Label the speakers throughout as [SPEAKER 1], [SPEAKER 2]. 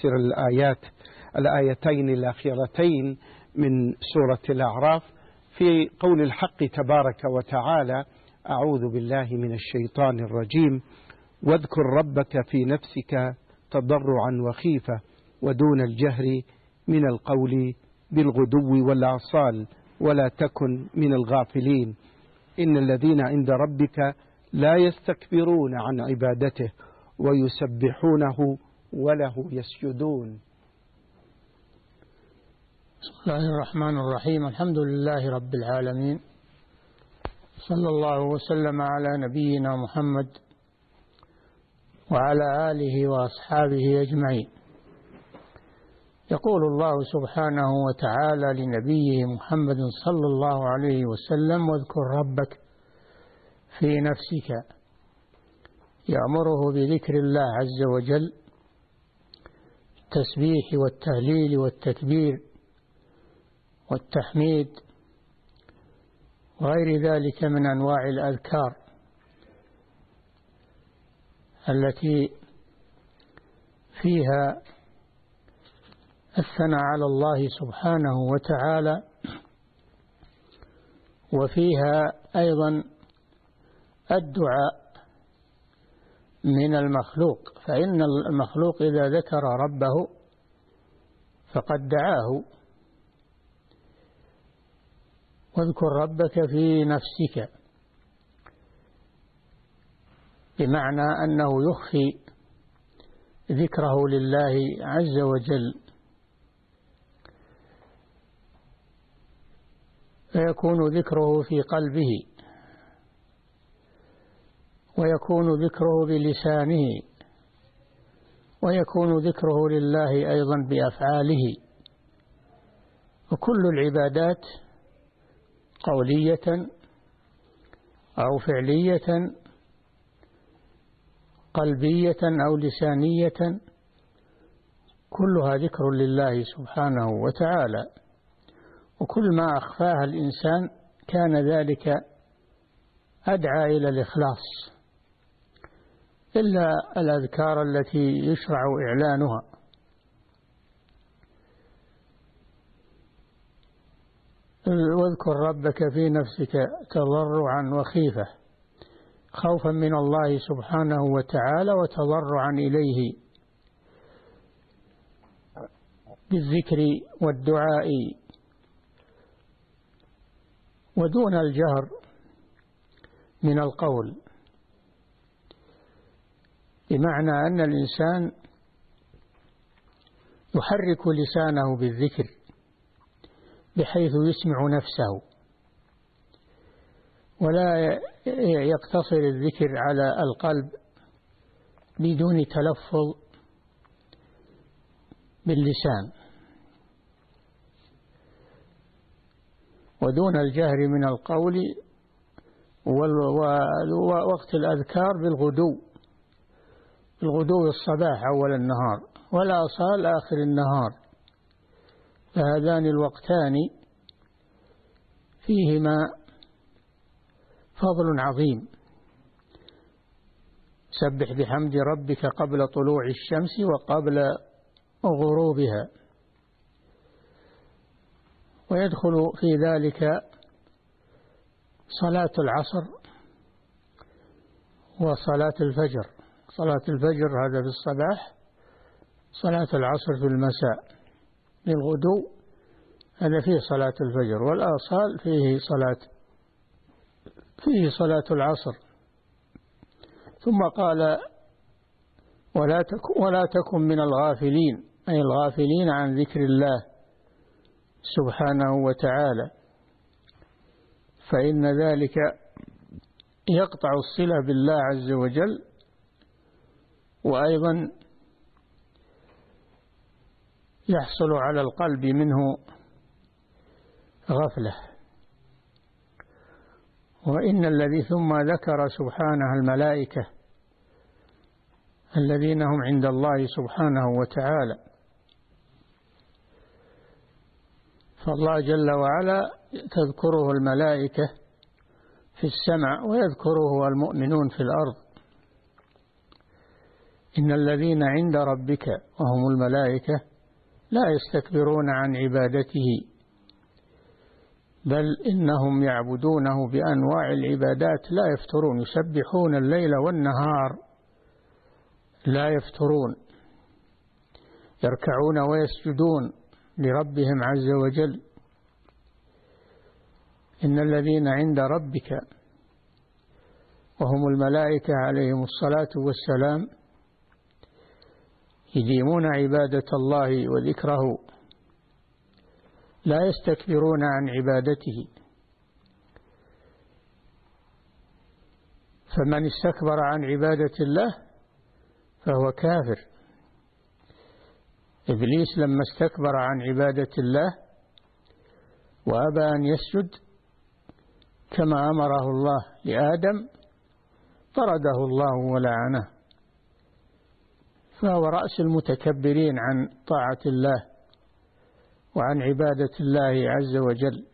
[SPEAKER 1] نفسر الآيتين الأخيرتين من سورة الأعراف في قول الحق تبارك وتعالى: أعوذ بالله من الشيطان الرجيم، واذكر ربك في نفسك تضرعا وخيفة ودون الجهر من القول بالغدو والآصال ولا تكن من الغافلين إن الذين عند ربك لا يستكبرون عن عبادته ويسبحونه وله يسجدون.
[SPEAKER 2] بسم الله الرحمن الرحيم. الحمد لله رب العالمين، صلى الله وسلم على نبينا محمد وعلى آله وأصحابه أجمعين. يقول الله سبحانه وتعالى لنبيه محمد صلى الله عليه وسلم: واذكر ربك في نفسك، يأمره بذكر الله عز وجل، التسبيح والتهليل والتكبير والتحميد وغير ذلك من أنواع الأذكار التي فيها الثناء على الله سبحانه وتعالى، وفيها أيضا الدعاء من المخلوق، فإن المخلوق إذا ذكر ربه فقد دعاه. واذكر ربك في نفسك، بمعنى أنه يخفي ذكره لله عز وجل، فيكون ذكره في قلبه، ويكون ذكره بلسانه، ويكون ذكره لله أيضا بأفعاله. وكل العبادات قولية أو فعلية، قلبية أو لسانية، كلها ذكر لله سبحانه وتعالى. وكل ما أخفاها الإنسان كان ذلك أدعى إلى الإخلاص، إلا الأذكار التي يشرع إعلانها. واذكر ربك في نفسك تضرعا وخيفة، خوفا من الله سبحانه وتعالى وتضرعا إليه بالذكر والدعاء ودون الجهر من القول، بمعنى أن الإنسان يحرك لسانه بالذكر بحيث يسمع نفسه، ولا يقتصر الذكر على القلب بدون تلفظ باللسان، ودون الجهر من القول، ووقت الأذكار بالغدو الصباح أول النهار، والآصال آخر النهار، فهذان الوقتان فيهما فضل عظيم. سبح بحمد ربك قبل طلوع الشمس وقبل غروبها. ويدخل في ذلك صلاة العصر وصلاة الفجر. صلاة الفجر هذا في الصباح، صلاة العصر في المساء. للغدو هذا فيه صلاة الفجر، والآصال فيه صلاة العصر. ثم قال: ولا تكن من الغافلين، أي الغافلين عن ذكر الله سبحانه وتعالى، فإن ذلك يقطع الصلة بالله عز وجل، وأيضا يحصل على القلب منه غفلة. وإن الذي ثم ذكر سبحانه الملائكة الذين هم عند الله سبحانه وتعالى، فالله جل وعلا تذكره الملائكة في السماء ويذكره المؤمنون في الأرض. إن الذين عند ربك وهم الملائكة لا يستكبرون عن عبادته بل إنهم يعبدونه بأنواع العبادات لا يفترون، يسبحون الليل والنهار لا يفترون، يركعون ويسجدون لربهم عز وجل. إن الذين عند ربك وهم الملائكة عليهم الصلاة والسلام يديمون عبادة الله وذكره لا يستكبرون عن عبادته. فمن استكبر عن عبادة الله فهو كافر. إبليس لما استكبر عن عبادة الله وأبى أن يسجد كما أمره الله لآدم طرده الله ولعنه، فهو رأس المتكبرين عن طاعة الله وعن عبادة الله عز وجل.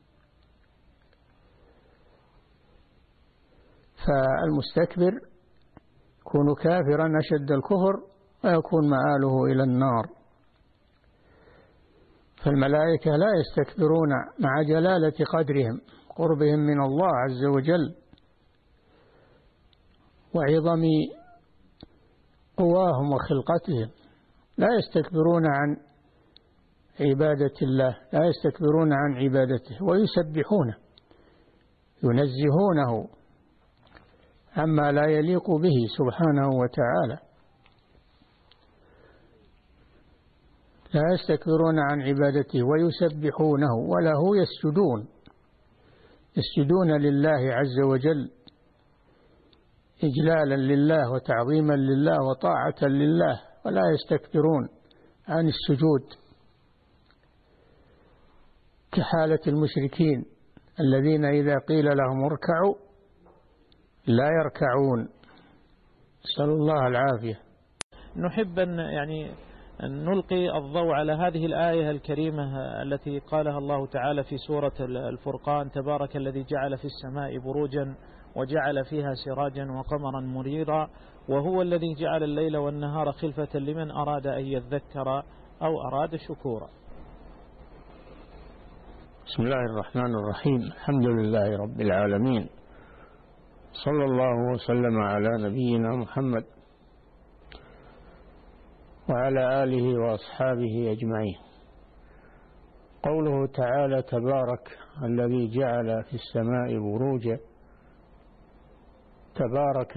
[SPEAKER 2] فالمستكبر يكون كافرا أشد الكفر ويكون مآله إلى النار. فالملائكة لا يستكبرون مع جلالة قدرهم قربهم من الله عز وجل وعظم قواهم وخلقتهم، لا يستكبرون عن عبادة الله، لا يستكبرون عن عبادته ويسبحونه ينزهونه عما لا يليق به سبحانه وتعالى. لا يستكبرون عن عبادته ويسبحونه وله يسجدون، يسجدون لله عز وجل إجلالا لله وتعظيما لله وطاعة لله، ولا يستكبرون عن السجود كحالة المشركين الذين إذا قيل لهم اركعوا لا يركعون، نسأل الله العافية.
[SPEAKER 3] نحب أن نلقي الضوء على هذه الآية الكريمة التي قالها الله تعالى في سورة الفرقان: تبارك الذي جعل في السماء بروجا وجعل فيها سراجا وقمرا منيرا وهو الذي جعل الليل والنهار خلفة لمن أراد أن يذكر أو أراد شكورا.
[SPEAKER 2] بسم الله الرحمن الرحيم. الحمد لله رب العالمين، صلى الله وسلم على نبينا محمد وعلى آله وأصحابه أجمعين. قوله تعالى: تبارك الذي جعل في السماء بروجا. تبارك،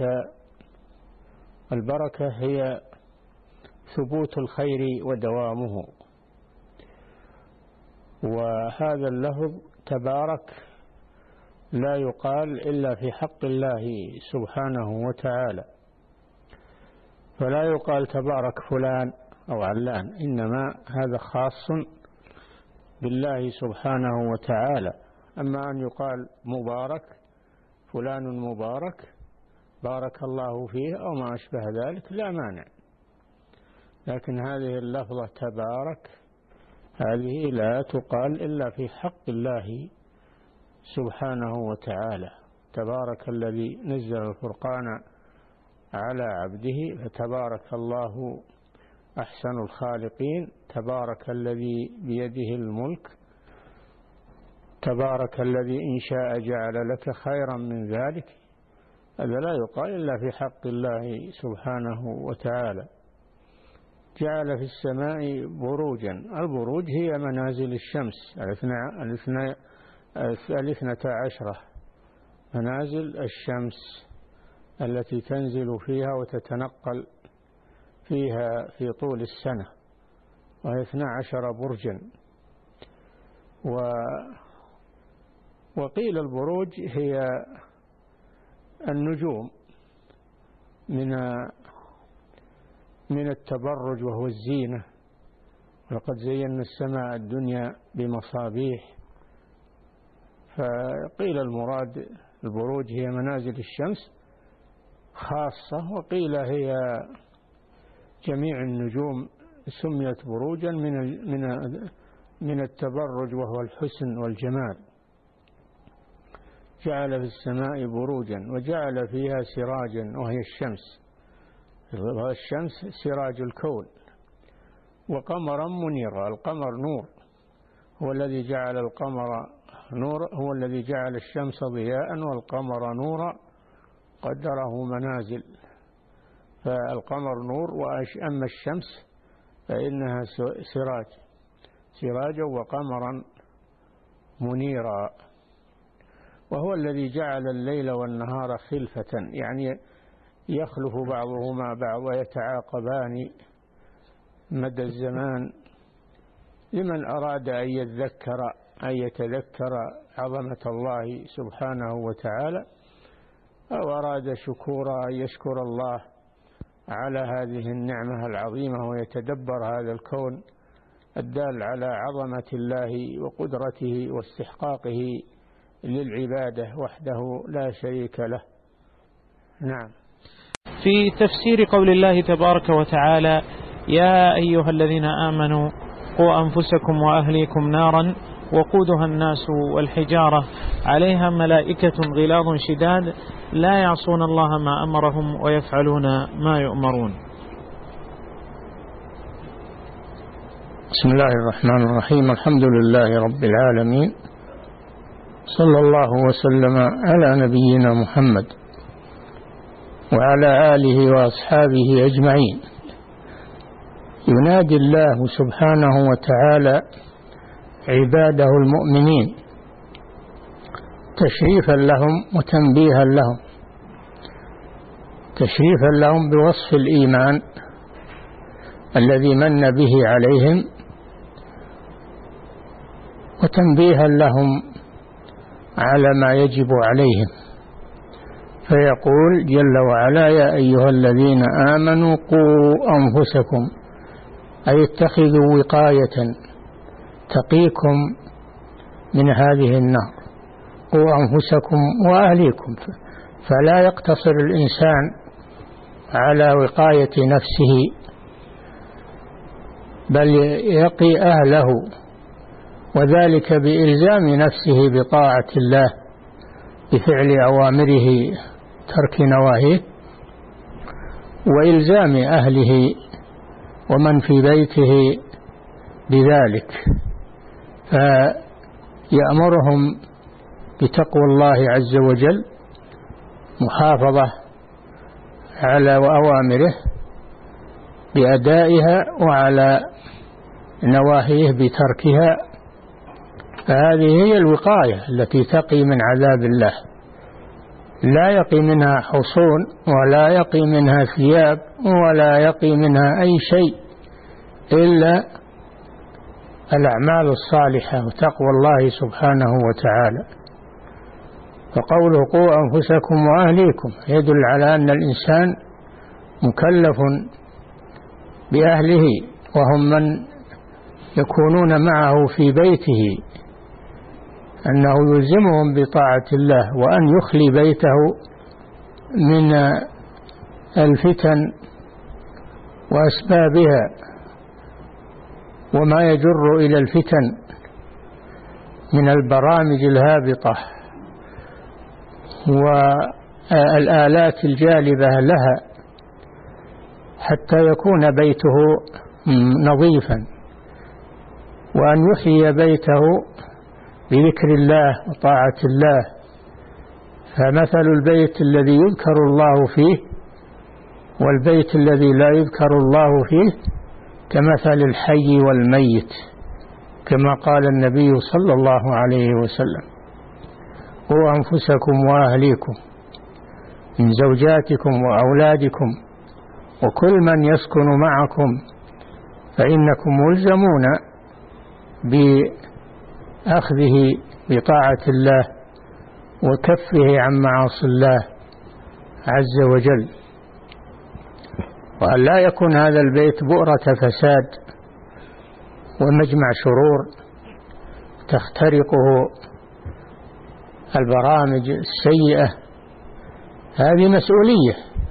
[SPEAKER 2] البركة هي ثبوت الخير ودوامه، وهذا اللفظ تبارك لا يقال إلا في حق الله سبحانه وتعالى، فلا يقال تبارك فلان أو علان، إنما هذا خاص بالله سبحانه وتعالى. أما أن يقال مبارك فلان مبارك بارك الله فيه أو ما أشبه ذلك لا مانع، لكن هذه اللفظة تبارك هذه لا تقال إلا في حق الله سبحانه وتعالى. تبارك الذي نزل الفرقان على عبده فتبارك الله أحسن الخالقين. تبارك الذي بيده الملك، تبارك الذي إن شاء جعل لك خيرا من ذلك. هذا لا يقال إلا في حق الله سبحانه وتعالى. جعل في السماء بروجا. البروج هي منازل الشمس 12 منازل الشمس التي تنزل فيها وتتنقل فيها في طول السنة، وهي 12 برجا. وقيل البروج هي النجوم من التبرج وهو الزينة. ولقد زينا السماء الدنيا بمصابيح. فقيل المراد البروج هي منازل الشمس خاصة، وقيل هي جميع النجوم سميت بروجا من التبرج وهو الحسن والجمال. جعل في السماء بروجا وجعل فيها سراجا وهي الشمس الشمس سراج الكون، وقمرا منيرا. القمر نور، هو الذي جعل القمر نور، هو الذي جعل الشمس ضياء والقمر نورا قدره منازل. فالقمر نور، وأما الشمس فإنها سراجا وقمرا منيرا. وهو الذي جعل الليل والنهار خلفة، يعني يخلف بعضهما بعض ويتعاقبان مدى الزمان لمن أراد أن يتذكر عظمة الله سبحانه وتعالى، أو أراد شكورا أن يشكر الله على هذه النعمة العظيمة ويتدبر هذا الكون الدال على عظمة الله وقدرته واستحقاقه للعبادة وحده لا شريك له. نعم.
[SPEAKER 3] في تفسير قول الله تبارك وتعالى: يا أيها الذين آمنوا قوا أنفسكم وأهليكم نارا وقودها الناس والحجارة عليها ملائكة غلاظ شداد لا يعصون الله ما أمرهم ويفعلون ما يؤمرون.
[SPEAKER 2] بسم الله الرحمن الرحيم. الحمد لله رب العالمين، صلى الله وسلم على نبينا محمد وعلى آله وأصحابه أجمعين. ينادي الله سبحانه وتعالى عباده المؤمنين تشريفا لهم وتنبيها لهم. تشريفا لهم بوصف الإيمان الذي من به عليهم، وتنبيها لهم على ما يجب عليهم. فيقول جل وعلا: يا أيها الذين آمنوا قوا أنفسكم، أي اتخذوا وقاية تقيكم من هذه النار. قوا أنفسكم وأهليكم، فلا يقتصر الإنسان على وقاية نفسه، بل يقي أهله، وذلك بإلزام نفسه بطاعة الله بفعل أوامره ترك نواهيه، وإلزام أهله ومن في بيته بذلك. فيأمرهم بتقوى الله عز وجل، محافظة على أوامره بأدائها وعلى نواهيه بتركها. فهذه هي الوقاية التي تقي من عذاب الله. لا يقي منها حصون، ولا يقي منها ثياب، ولا يقي منها أي شيء إلا الأعمال الصالحة وتقوى الله سبحانه وتعالى. فقوله قوا أنفسكم وأهليكم يدل على أن الإنسان مكلف بأهله، وهم من يكونون معه في بيته، أنه يلزمهم بطاعة الله، وأن يخلي بيته من الفتن وأسبابها وما يجر إلى الفتن من البرامج الهابطة والآلات الجالبة لها، حتى يكون بيته نظيفا، وأن يحيي بيته بذكر الله وطاعة الله. فمثل البيت الذي يذكر الله فيه والبيت الذي لا يذكر الله فيه كمثل الحي والميت، كما قال النبي صلى الله عليه وسلم: قوا أنفسكم وأهليكم من زوجاتكم وأولادكم وكل من يسكن معكم، فإنكم ملزمون بأخذه بطاعة الله وكفه عن معاصي الله عز وجل، وأن لا يكون هذا البيت بؤرة فساد ومجمع شرور تخترقه البرامج السيئة. هذه مسؤولية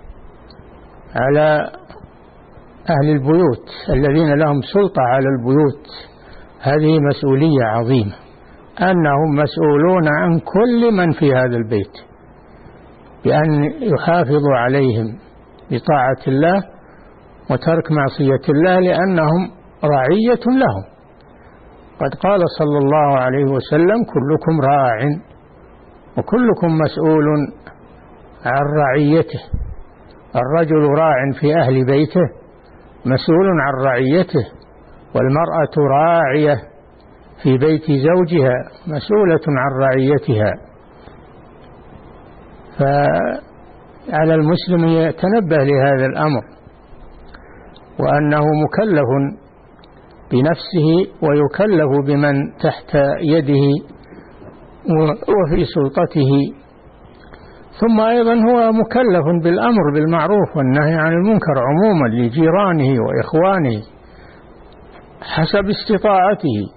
[SPEAKER 2] على أهل البيوت الذين لهم سلطة على البيوت. هذه مسؤولية عظيمة، أنهم مسؤولون عن كل من في هذا البيت بأن يحافظوا عليهم بطاعة الله وترك معصية الله، لأنهم رعية لهم. قد قال صلى الله عليه وسلم: كلكم راع وكلكم مسؤول عن رعيته. الرجل راع في أهل بيته مسؤول عن رعيته، والمرأة راعية في بيت زوجها مسؤولة عن رعيتها. فعلى المسلم يتنبه لهذا الأمر، وأنه مكلف بنفسه ويكلف بمن تحت يده وفي سلطته، ثم أيضا هو مكلف بالأمر بالمعروف والنهي عن المنكر عموما لجيرانه وإخوانه حسب استطاعته.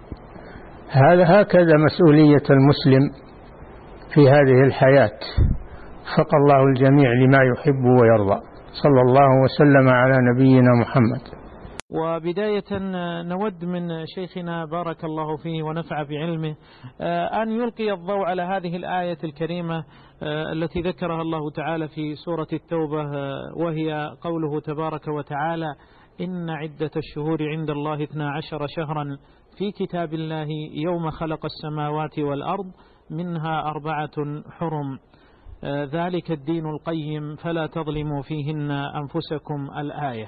[SPEAKER 2] هكذا مسؤولية المسلم في هذه الحياة. وفق الله الجميع لما يحب ويرضى. صلى الله وسلم على نبينا محمد.
[SPEAKER 3] وبداية نود من شيخنا بارك الله فيه ونفع بعلمه أن يلقي الضوء على هذه الآية الكريمة التي ذكرها الله تعالى في سورة التوبة، وهي قوله تبارك وتعالى: إن عدة الشهور عند الله 12 شهرا في كتاب الله يوم خلق السماوات والأرض منها 4 حرم ذلك الدين القيم فلا تظلموا فيهن أنفسكم. الآية.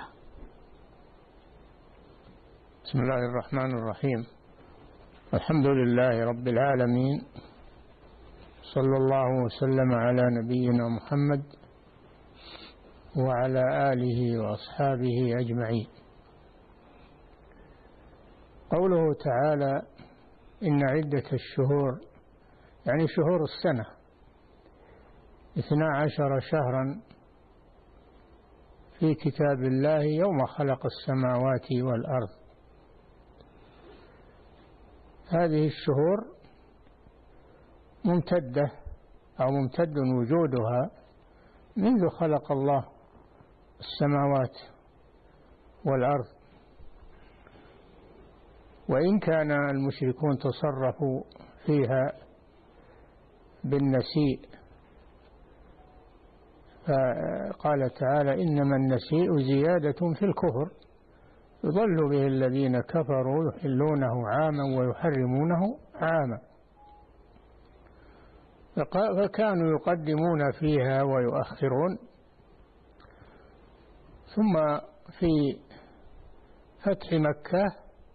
[SPEAKER 2] بسم الله الرحمن الرحيم. الحمد لله رب العالمين، صلى الله وسلم على نبينا محمد وعلى آله وأصحابه أجمعين. قوله تعالى: إن عدة الشهور، يعني شهور السنة 12 شهرا في كتاب الله يوم خلق السماوات والأرض. هذه الشهور ممتدة أو ممتد وجودها منذ خلق الله السماوات والأرض، وإن كان المشركون تصرفوا فيها بالنسيء، فقال تعالى: إنما النسيء زيادة في الكفر يضل به الذين كفروا يحلونه عاما ويحرمونه عاما. فكانوا يقدمون فيها ويؤخرون. ثم في فتح مكة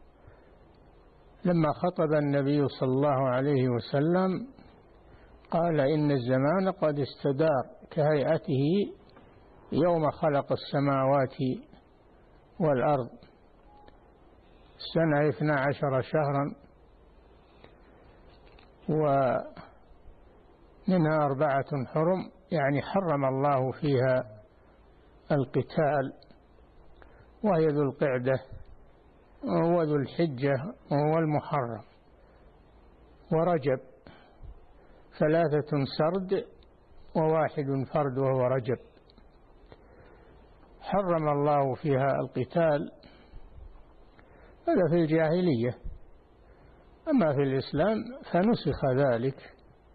[SPEAKER 2] لما خطب النبي صلى الله عليه وسلم قال: إن الزمان قد استدار كهيئته يوم خلق السماوات والأرض. السنة 12 شهرا ومنها 4 حرم، يعني حرم الله فيها القتال، وهي ذو القعدة وذو الحجة والمحرم ورجب، 3 سرد و1 فرد وهو رجب. حرم الله فيها القتال، هذا في الجاهلية. أما في الإسلام فنسخ ذلك،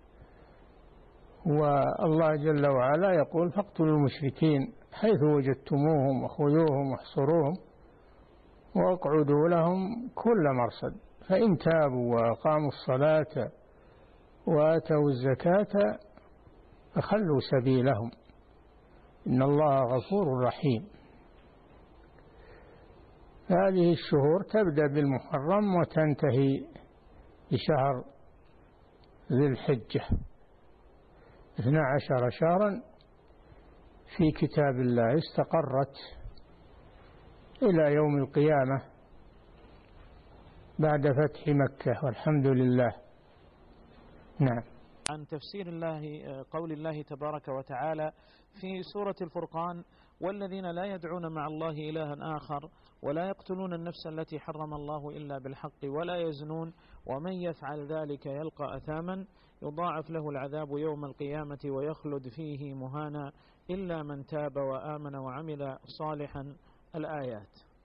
[SPEAKER 2] والله جل وعلا يقول: فاقتلوا المشركين حيث وجدتموهم وخذوهم واحصروهم واقعدوا لهم كل مرصد فإن تابوا وأقاموا الصلاة وآتوا الزكاة فخلوا سبيلهم إن الله غفور رحيم. هذه الشهور تبدأ بالمحرم وتنتهي بشهر ذي الحجة. 12 شهرا في كتاب الله استقرت إلى يوم القيامة بعد فتح مكة، والحمد لله. نعم.
[SPEAKER 3] عن تفسير قول الله تبارك وتعالى في سورة الفرقان: والذين لا يدعون مع الله إلها آخر ولا يقتلون النفس التي حرم الله إلا بالحق ولا يزنون ومن يفعل ذلك يلقى أثاما يضاعف له العذاب يوم القيامة ويخلد فيه مهانا إلا من تاب وآمن وعمل صالحا. الآيات.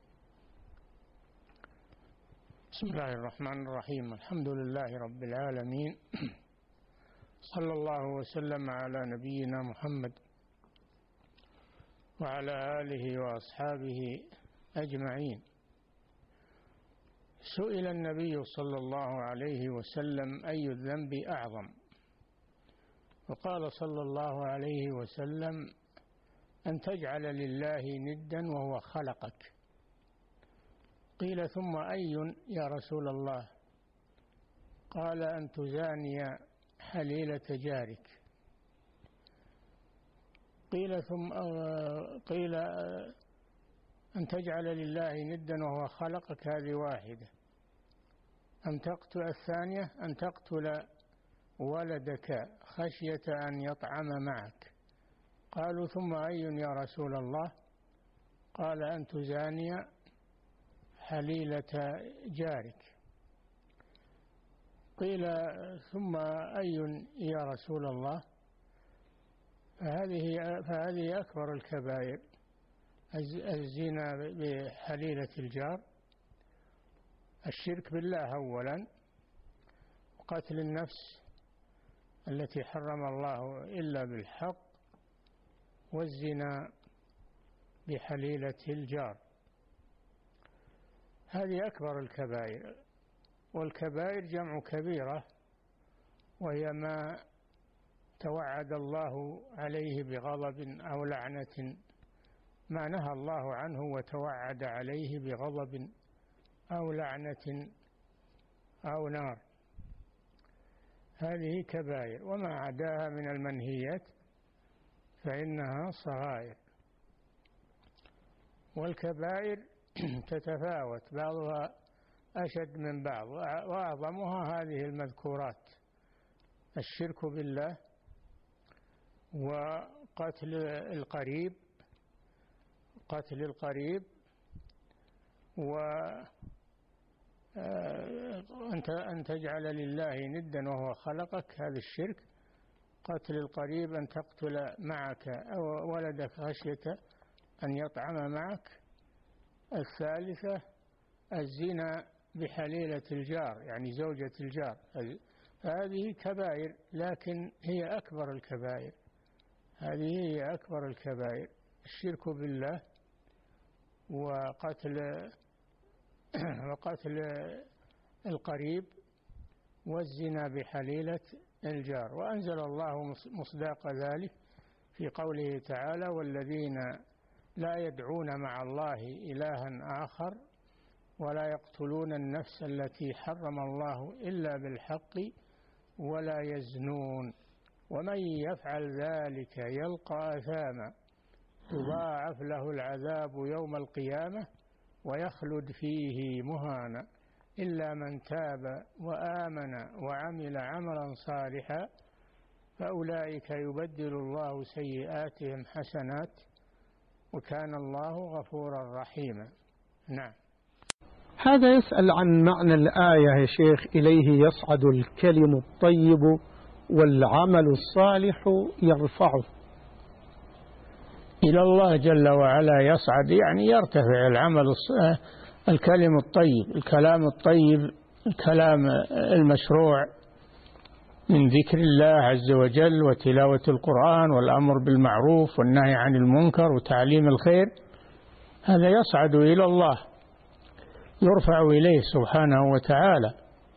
[SPEAKER 2] بسم الله الرحمن الرحيم. الحمد لله رب العالمين، صلى الله وسلم على نبينا محمد وعلى آله وأصحابه أجمعين. سئل النبي صلى الله عليه وسلم: أي الذنب أعظم؟ وقال صلى الله عليه وسلم: أن تجعل لله ندا وهو خلقك. قيل: ثم أي يا رسول الله؟ قال: أن تزاني حليلة جارك. قيل أن تجعل لله ندا وهو خلقك، هذه واحدة. الثانية أن تقتل ولدك خشية أن يطعم معك. قالوا: ثم أي يا رسول الله؟ قال: أن تزاني حليلة جارك. قيل: ثم أي يا رسول الله؟ فهذه أكبر الكبائر: الزنا بحليلة الجار، الشرك بالله أولا، وقتل النفس التي حرم الله إلا بالحق، والزنا بحليلة الجار. هذه أكبر الكبائر. والكبائر جمع كبيرة، وهي ما توعد الله عليه بغضب أو لعنة، ما نهى الله عنه وتوعد عليه بغضب أو لعنة أو نار، هذه كبائر. وما عداها من المنهيات فإنها صغائر. والكبائر تتفاوت، بعضها أشد من بعض، وأعظمها هذه المذكورات: الشرك بالله، وقتل القريب، أن تجعل لله ندا وهو خلقك، هذا الشرك. قتل القريب، أن تقتل معك أو ولدك خشية أن يطعم معك. الثالثة الزنا بحليلة الجار، يعني زوجة الجار. هذه كبائر، لكن هي أكبر الكبائر. هذه هي أكبر الكبائر: الشرك بالله، وقتل القريب، والزنا بحليلة الجار. وأنزل الله مصداق ذلك في قوله تعالى: والذين لا يدعون مع الله إلها آخر ولا يقتلون النفس التي حرم الله إلا بالحق ولا يزنون ومن يفعل ذلك يلقى أثاما يضاعف له العذاب يوم القيامة ويخلد فيه مهانا إلا من تاب وآمن وعمل عملا صالحا فأولئك يبدل الله سيئاتهم حسنات وكان الله غفورا رحيما. نعم.
[SPEAKER 1] هذا يسأل عن معنى الآية يا شيخ: إليه يصعد الكلم الطيب والعمل الصالح يرفعه.
[SPEAKER 2] إلى الله جل وعلا يصعد، يعني يرتفع الكلم الطيب، الكلام الطيب، الكلام المشروع من ذكر الله عز وجل وتلاوة القرآن والأمر بالمعروف والنهي عن المنكر وتعليم الخير، هذا يصعد إلى الله، يرفع إليه سبحانه وتعالى.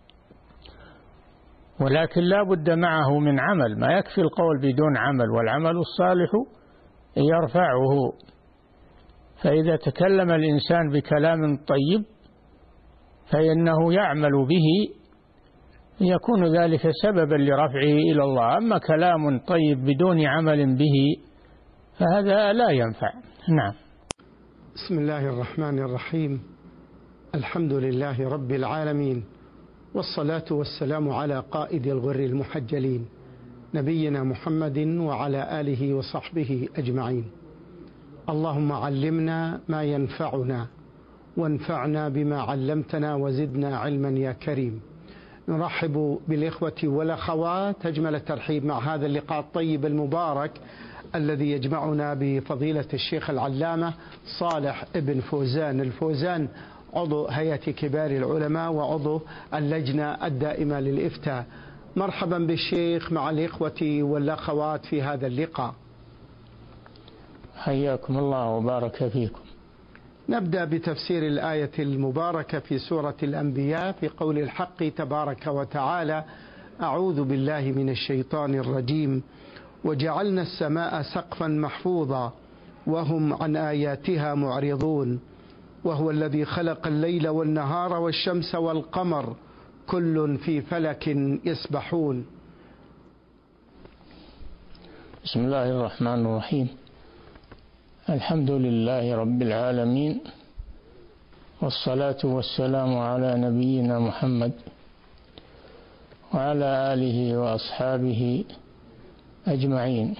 [SPEAKER 2] ولكن لا بد معه من عمل، ما يكفي القول بدون عمل، والعمل الصالح يرفعه. فإذا تكلم الإنسان بكلام طيب فإنه يعمل به يكون ذلك سببا لرفعه إلى الله. أما كلام طيب بدون عمل به فهذا لا ينفع. نعم.
[SPEAKER 1] بسم الله الرحمن الرحيم. الحمد لله رب العالمين، والصلاة والسلام على قائد الغر المحجلين نبينا محمد وعلى آله وصحبه أجمعين. اللهم علمنا ما ينفعنا وانفعنا بما علمتنا وزدنا علما يا كريم. نرحب بالإخوة والأخوات أجمل الترحيب مع هذا اللقاء الطيب المبارك الذي يجمعنا بفضيلة الشيخ العلامة صالح ابن فوزان الفوزان، عضو هيئة كبار العلماء وعضو اللجنة الدائمة للإفتاء. مرحبا بالشيخ مع الإخوة والأخوات في هذا اللقاء.
[SPEAKER 2] حياكم الله وبارك فيكم.
[SPEAKER 1] نبدأ بتفسير الآية المباركة في سورة الأنبياء في قول الحق تبارك وتعالى: أعوذ بالله من الشيطان الرجيم. وجعلنا السماء سقفا محفوظا وهم عن آياتها معرضون وهو الذي خلق الليل والنهار والشمس والقمر كل في فلك يسبحون.
[SPEAKER 2] بسم الله الرحمن الرحيم. الحمد لله رب العالمين، والصلاة والسلام على نبينا محمد وعلى آله وأصحابه أجمعين.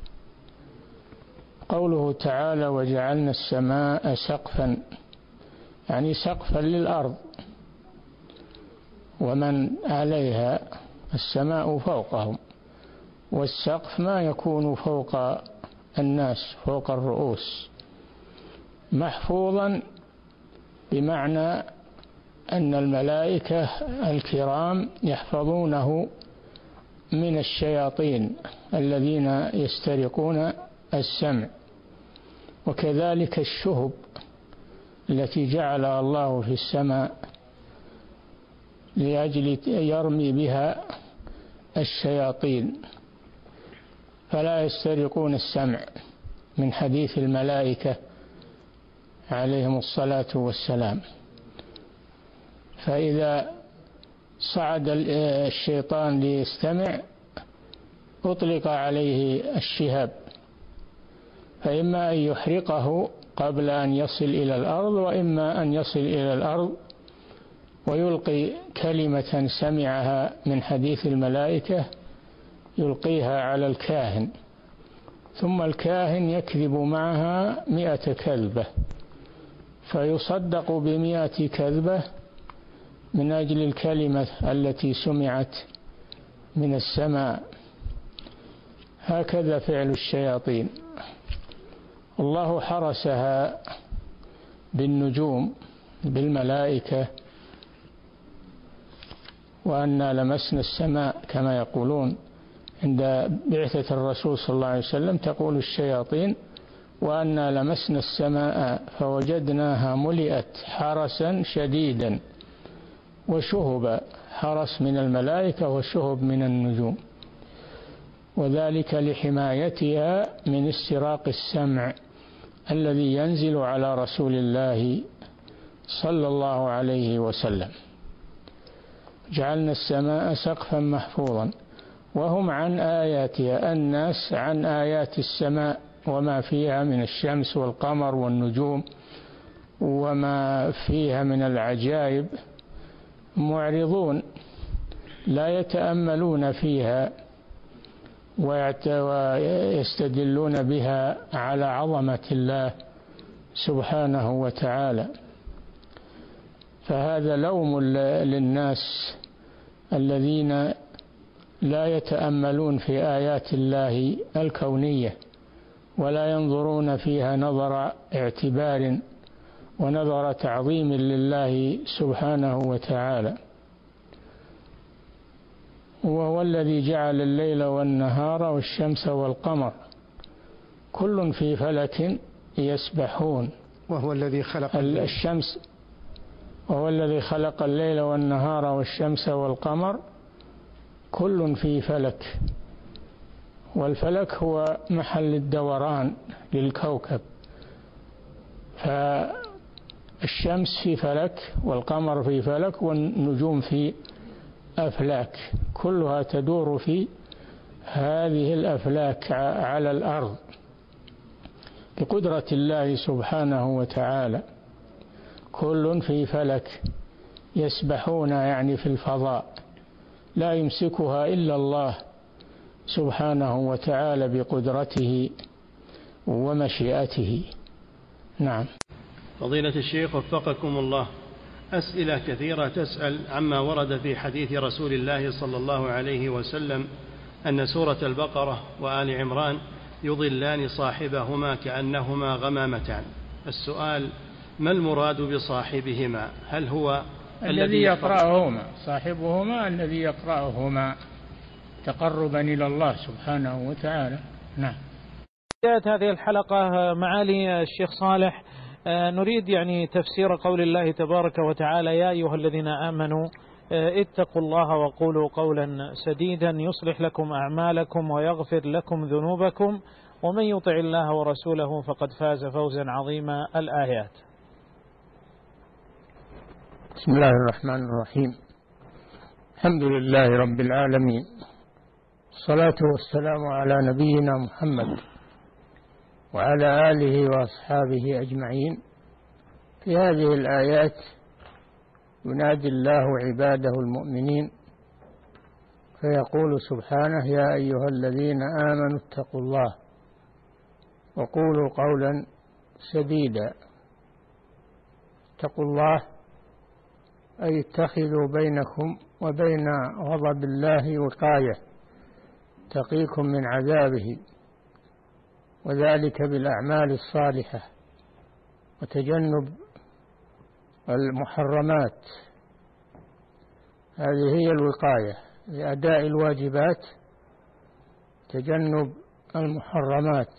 [SPEAKER 2] قوله تعالى: وجعلنا السماء سقفا، يعني سقفا للأرض ومن عليها، السماء فوقهم، والسقف ما يكون فوق الناس، فوق الرؤوس. محفوظا بمعنى أن الملائكة الكرام يحفظونه من الشياطين الذين يسترقون السمع، وكذلك الشهب التي جعلها الله في السماء لأجل يرمي بها الشياطين، فلا يسترقون السمع من حديث الملائكة عليهم الصلاة والسلام. فإذا صعد الشيطان ليستمع أطلق عليه الشهاب، فإما أن يحرقه قبل أن يصل إلى الأرض، وإما أن يصل إلى الأرض ويلقي كلمة سمعها من حديث الملائكة يلقيها على الكاهن، ثم الكاهن يكذب معها 100 كذبة، فيصدق ب100 كذبة من أجل الكلمة التي سمعت من السماء. هكذا فعل الشياطين. الله حرسها بالنجوم بالملائكة، وأنا لمسنا السماء كما يقولون عند بعثة الرسول صلى الله عليه وسلم، تقول الشياطين: وأنا لمسنا السماء فوجدناها ملئت حرسا شديدا وشهبا، حرس من الملائكة وشهب من النجوم، وذلك لحمايتها من استراق السمع الذي ينزل على رسول الله صلى الله عليه وسلم. جعلنا السماء سقفا محفوظا وهم عن آياتها، الناس عن آيات السماء وما فيها من الشمس والقمر والنجوم وما فيها من العجائب معرضون، لا يتأملون فيها ويستدلون بها على عظمة الله سبحانه وتعالى. فهذا لوم للناس الذين لا يتأملون في آيات الله الكونية ولا ينظرون فيها نظر اعتبار ونظر تعظيم لله سبحانه وتعالى. وهو الذي جعل الليل والنهار والشمس والقمر كل في فلك يسبحون.
[SPEAKER 1] وهو الذي خلق
[SPEAKER 2] الشمس، وهو الذي خلق الليل والنهار والشمس والقمر كل في فلك، والفلك هو محل الدوران للكوكب، فالشمس في فلك والقمر في فلك والنجوم في أفلاك، كلها تدور في هذه الأفلاك على الأرض بقدرة الله سبحانه وتعالى. كل في فلك يسبحون، يعني في الفضاء، لا يمسكها إلا الله سبحانه وتعالى بقدرته ومشيئته. نعم.
[SPEAKER 4] فضيلة الشيخ وفقكم الله، أسئلة كثيرة تسأل عما ورد في حديث رسول الله صلى الله عليه وسلم أن سورة البقرة وآل عمران يضلان صاحبهما كأنهما غمامتان. السؤال: ما المراد بصاحبهما؟ هل هو
[SPEAKER 2] الذي يقرأهما، صاحبهما الذي يقرأهما تقربا إلى الله سبحانه وتعالى. نعم.
[SPEAKER 3] بداية هذه الحلقة معالي الشيخ صالح نريد يعني تفسير قول الله تبارك وتعالى: يا أيها الذين آمنوا اتقوا الله وقولوا قولا سديدا يصلح لكم أعمالكم ويغفر لكم ذنوبكم ومن يطع الله ورسوله فقد فاز فوزا عظيما. الآيات.
[SPEAKER 2] بسم الله الرحمن الرحيم. الحمد لله رب العالمين، الصلاة والسلام على نبينا محمد وعلى آله وأصحابه أجمعين. في هذه الآيات ينادي الله عباده المؤمنين فيقول سبحانه: يا أيها الذين آمنوا اتقوا الله وقولوا قولا سديدا. اتقوا الله أي اتخذوا بينكم وبين غضب الله وقاية تقيكم من عذابه، وذلك بالأعمال الصالحة وتجنب المحرمات. هذه هي الوقاية لأداء الواجبات، تجنب المحرمات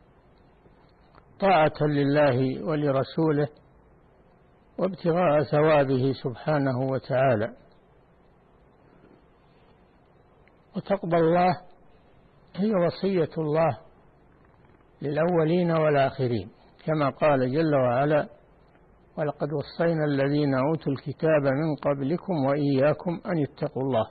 [SPEAKER 2] طاعة لله ولرسوله وابتغاء ثوابه سبحانه وتعالى. وتقوى الله هي وصية الله للأولين والآخرين، كما قال جل وعلا: ولقد وصينا الذين أوتوا الكتاب من قبلكم وإياكم أن اتقوا الله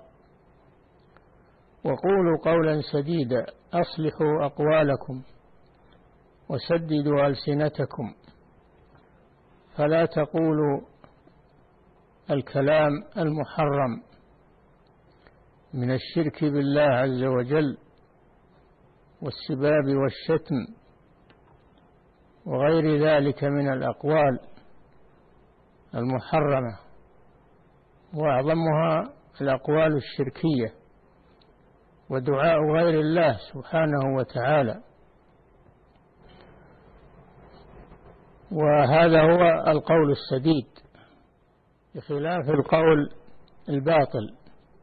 [SPEAKER 2] وقولوا قولا سديدا أصلحوا أقوالكم وسددوا ألسنتكم، فلا تقولوا الكلام المحرم من الشرك بالله عز وجل والسباب والشتم وغير ذلك من الأقوال المحرمة، وأعظمها الأقوال الشركية ودعاء غير الله سبحانه وتعالى. وهذا هو القول السديد بخلاف القول الباطل.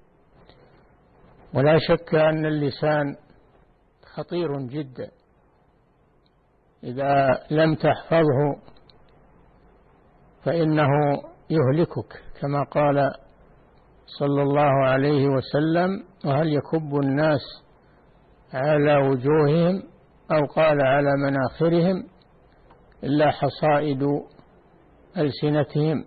[SPEAKER 2] ولا شك أن اللسان خطير جدا، إذا لم تحفظه فإنه يهلكك، كما قال صلى الله عليه وسلم: وهل يكب الناس على وجوههم أو قال على مناخرهم إلا حصائد ألسنتهم.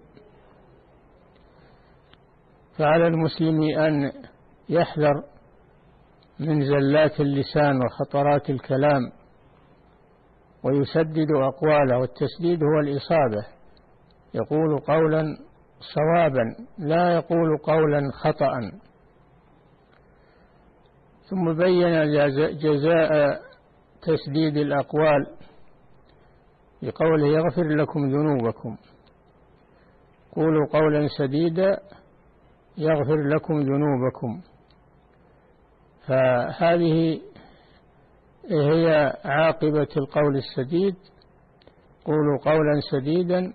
[SPEAKER 2] فعلى المسلم أن يحذر من زلات اللسان وخطرات الكلام ويسدد أقواله، والتسديد هو الإصابة، يقول قولا صوابا لا يقول قولا خطأ. ثم بين جزاء تسديد الأقوال بقوله: يغفر لكم ذنوبكم. قولوا قولا سديدا يغفر لكم ذنوبكم. فهذه هي عاقبة القول السديد: قولوا قولا سديدا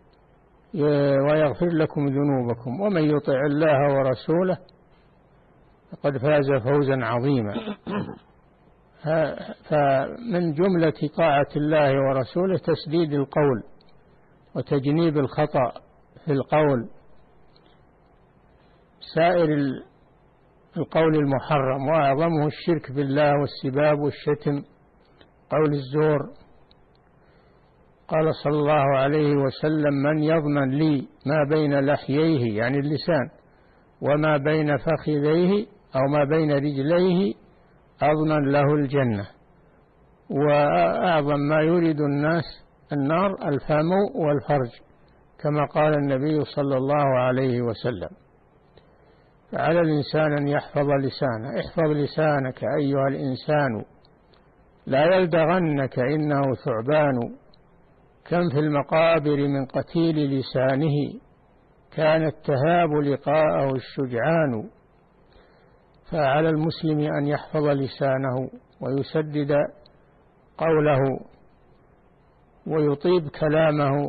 [SPEAKER 2] ويغفر لكم ذنوبكم ومن يطع الله ورسوله فقد فاز فوزا عظيما. فمن جملة طاعة الله ورسوله تسديد القول وتجنيب الخطأ في القول. سائر القول المحرم وأعظمه الشرك بالله والسباب والشتم، قول الزور. قال صلى الله عليه وسلم: من يضمن لي ما بين لحييه يعني اللسان وما بين فخذيه أو ما بين رجليه أضمن له الجنة. وأعظم ما يريد الناس النار الفم والفرج، كما قال النبي صلى الله عليه وسلم. فعلى الإنسان أن يحفظ لسانه. احفظ لسانك أيها الإنسان لا يلدغنك إنه ثعبان، كم في المقابر من قتيل لسانه كانت تهاب لقاءه الشجعان. فعلى المسلم أن يحفظ لسانه ويسدد قوله ويطيب كلامه،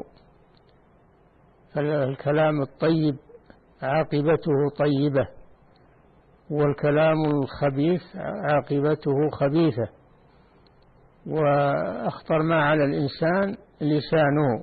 [SPEAKER 2] فالكلام الطيب عاقبته طيبة، والكلام الخبيث عاقبته خبيثة. وأخطر ما على الإنسان لسانه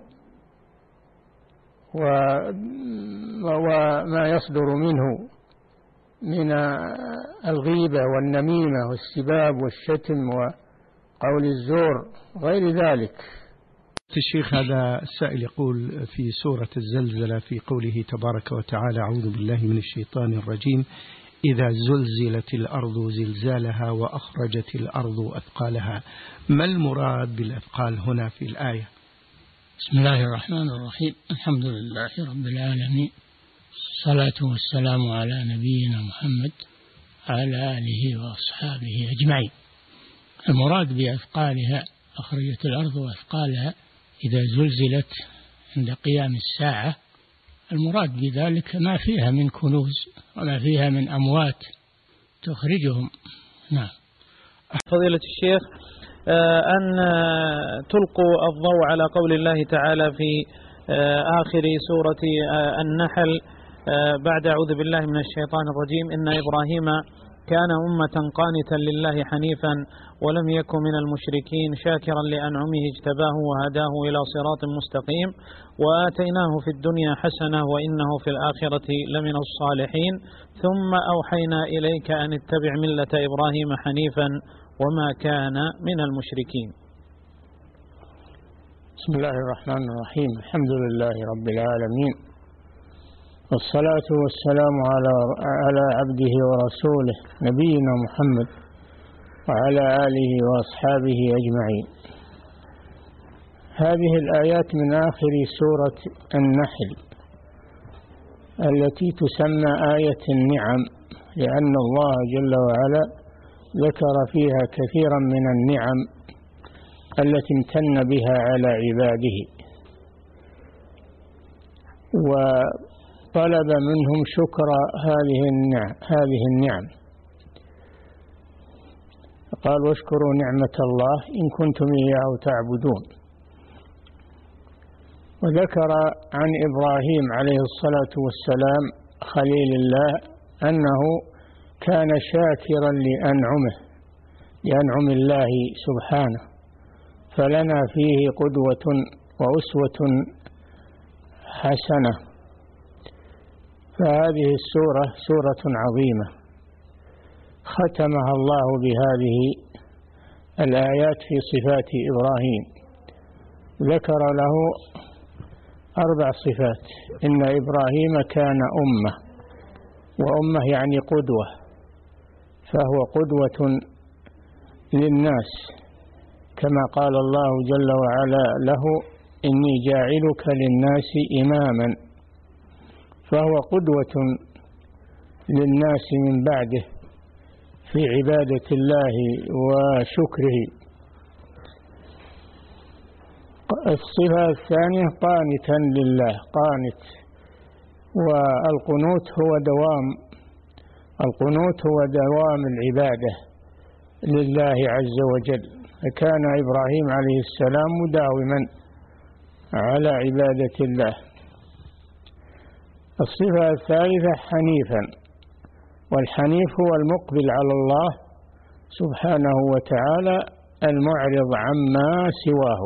[SPEAKER 2] وما يصدر منه من الغيبة والنميمة والسباب والشتم وقول الزور غير ذلك.
[SPEAKER 1] الشيخ هذا السائل يقول في سورة الزلزلة في قوله تبارك وتعالى: أعوذ بالله من الشيطان الرجيم، إذا زلزلت الأرض زلزالها وأخرجت الأرض أثقالها، ما المراد بالأثقال هنا في الآية؟
[SPEAKER 5] بسم الله الرحمن الرحيم، الحمد لله رب العالمين، الصلاة والسلام على نبينا محمد على آله وأصحابه أجمعين. المراد بأثقالها أخرجت الأرض أثقالها إذا زلزلت عند قيام الساعة، المراد بذلك ما فيها من كنوز وما فيها من أموات تخرجهم. نعم.
[SPEAKER 3] فضيلة الشيخ، أن تلقوا الضوء على قول الله تعالى في آخر سورة النحل بعد أعوذ بالله من الشيطان الرجيم: إن إبراهيم كان أمة قانتا لله حنيفا ولم يكن من المشركين شاكرا لأنعمه اجتباه وهداه إلى صراط مستقيم وآتيناه في الدنيا حسنة وإنه في الآخرة لمن الصالحين ثم أوحينا إليك أن اتبع ملة إبراهيم حنيفا وما كان من المشركين.
[SPEAKER 2] بسم الله الرحمن الرحيم، الحمد لله رب العالمين، والصلاة والسلام على عبده ورسوله نبينا محمد وعلى آله وأصحابه أجمعين. هذه الآيات من آخر سورة النحل التي تسمى آية النعم، لأن الله جل وعلا ذكر فيها كثيرا من النعم التي امتن بها على عباده، وطلب منهم شكر هذه النعم. قال: واشكروا نعمة الله إن كنتم إياه تعبدون. وذكر عن إبراهيم عليه الصلاة والسلام خليل الله أنه كان شاكرا لأنعم الله سبحانه، فلنا فيه قدوة وأسوة حسنة. فهذه السورة سورة عظيمة ختمها الله بهذه الآيات في صفات إبراهيم، ذكر له 4 صفات: إن إبراهيم كان أمة، وأمة يعني قدوة، فهو قدوة للناس، كما قال الله جل وعلا له: إني جاعلك للناس إماما، فهو قدوة للناس من بعده في عبادة الله وشكره. الصفة الثانية قانتا لله، قانت، والقنوت هو دوام العبادة لله عز وجل، فكان إبراهيم عليه السلام مداوما على عبادة الله. الصفة الثالثة حنيفا، والحنيف هو المقبل على الله سبحانه وتعالى المعرض عما سواه.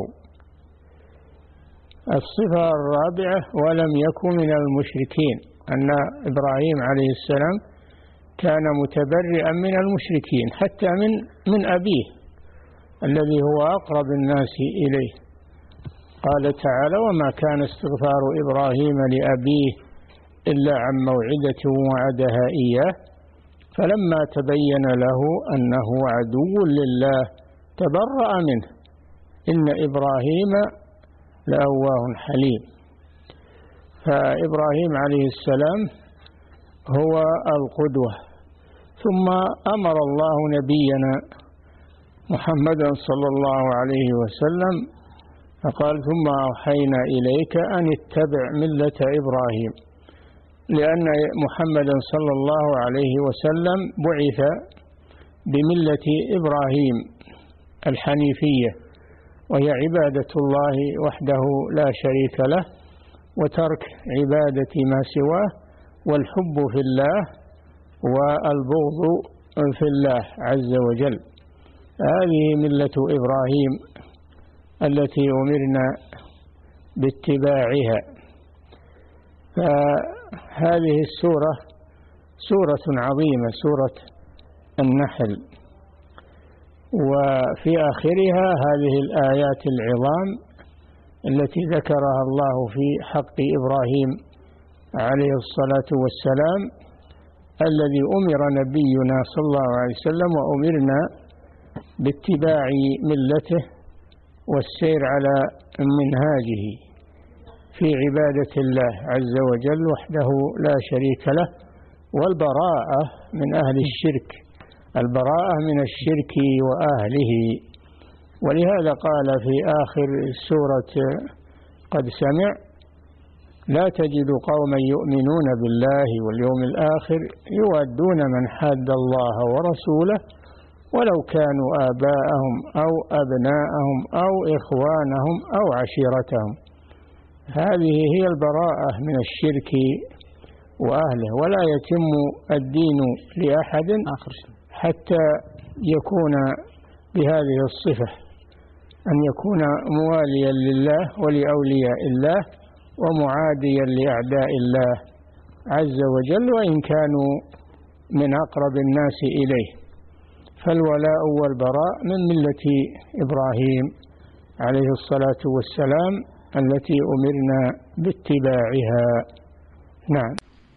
[SPEAKER 2] الصفة الرابعة ولم يكن من المشركين، أن إبراهيم عليه السلام كان متبرئا من المشركين حتى من أبيه الذي هو أقرب الناس إليه. قال تعالى: وما كان استغفار إبراهيم لأبيه إلا عن موعدة وعدها إياه فلما تبين له أنه عدو لله تبرأ منه إن إبراهيم لأواه حليم. فإبراهيم عليه السلام هو القدوة. ثم أمر الله نبينا محمدا صلى الله عليه وسلم فقال: ثم أوحينا إليك أن اتبع ملة إبراهيم، لأن محمدا صلى الله عليه وسلم بعث بملة إبراهيم الحنيفية، وهي عبادة الله وحده لا شريك له، وترك عبادة ما سواه، والحب في الله والبغض في الله عز وجل. هذه ملة إبراهيم التي أمرنا باتباعها. فهذه السورة سورة عظيمة، سورة النحل، وفي آخرها هذه الآيات العظام التي ذكرها الله في حق إبراهيم عليه الصلاة والسلام، الذي أمر نبينا صلى الله عليه وسلم وأمرنا باتباع ملته والسير على منهاجه في عبادة الله عز وجل وحده لا شريك له، والبراءة من أهل الشرك، البراءة من الشرك وأهله. ولهذا قال في آخر سورة قد سمع: لا تجد قوما يؤمنون بالله واليوم الآخر يودون من حاد الله ورسوله ولو كانوا آباءهم أو أبناءهم أو إخوانهم أو عشيرتهم. هذه هي البراءة من الشرك وأهله. ولا يتم الدين لأحد حتى يكون بهذه الصفة، أن يكون مواليا لله ولأولياء الله ومعاديا لأعداء الله عز وجل وإن كانوا من أقرب الناس إليه. فالولاء والبراء من ملة إبراهيم عليه الصلاة والسلام التي أمرنا باتباعها. نعم.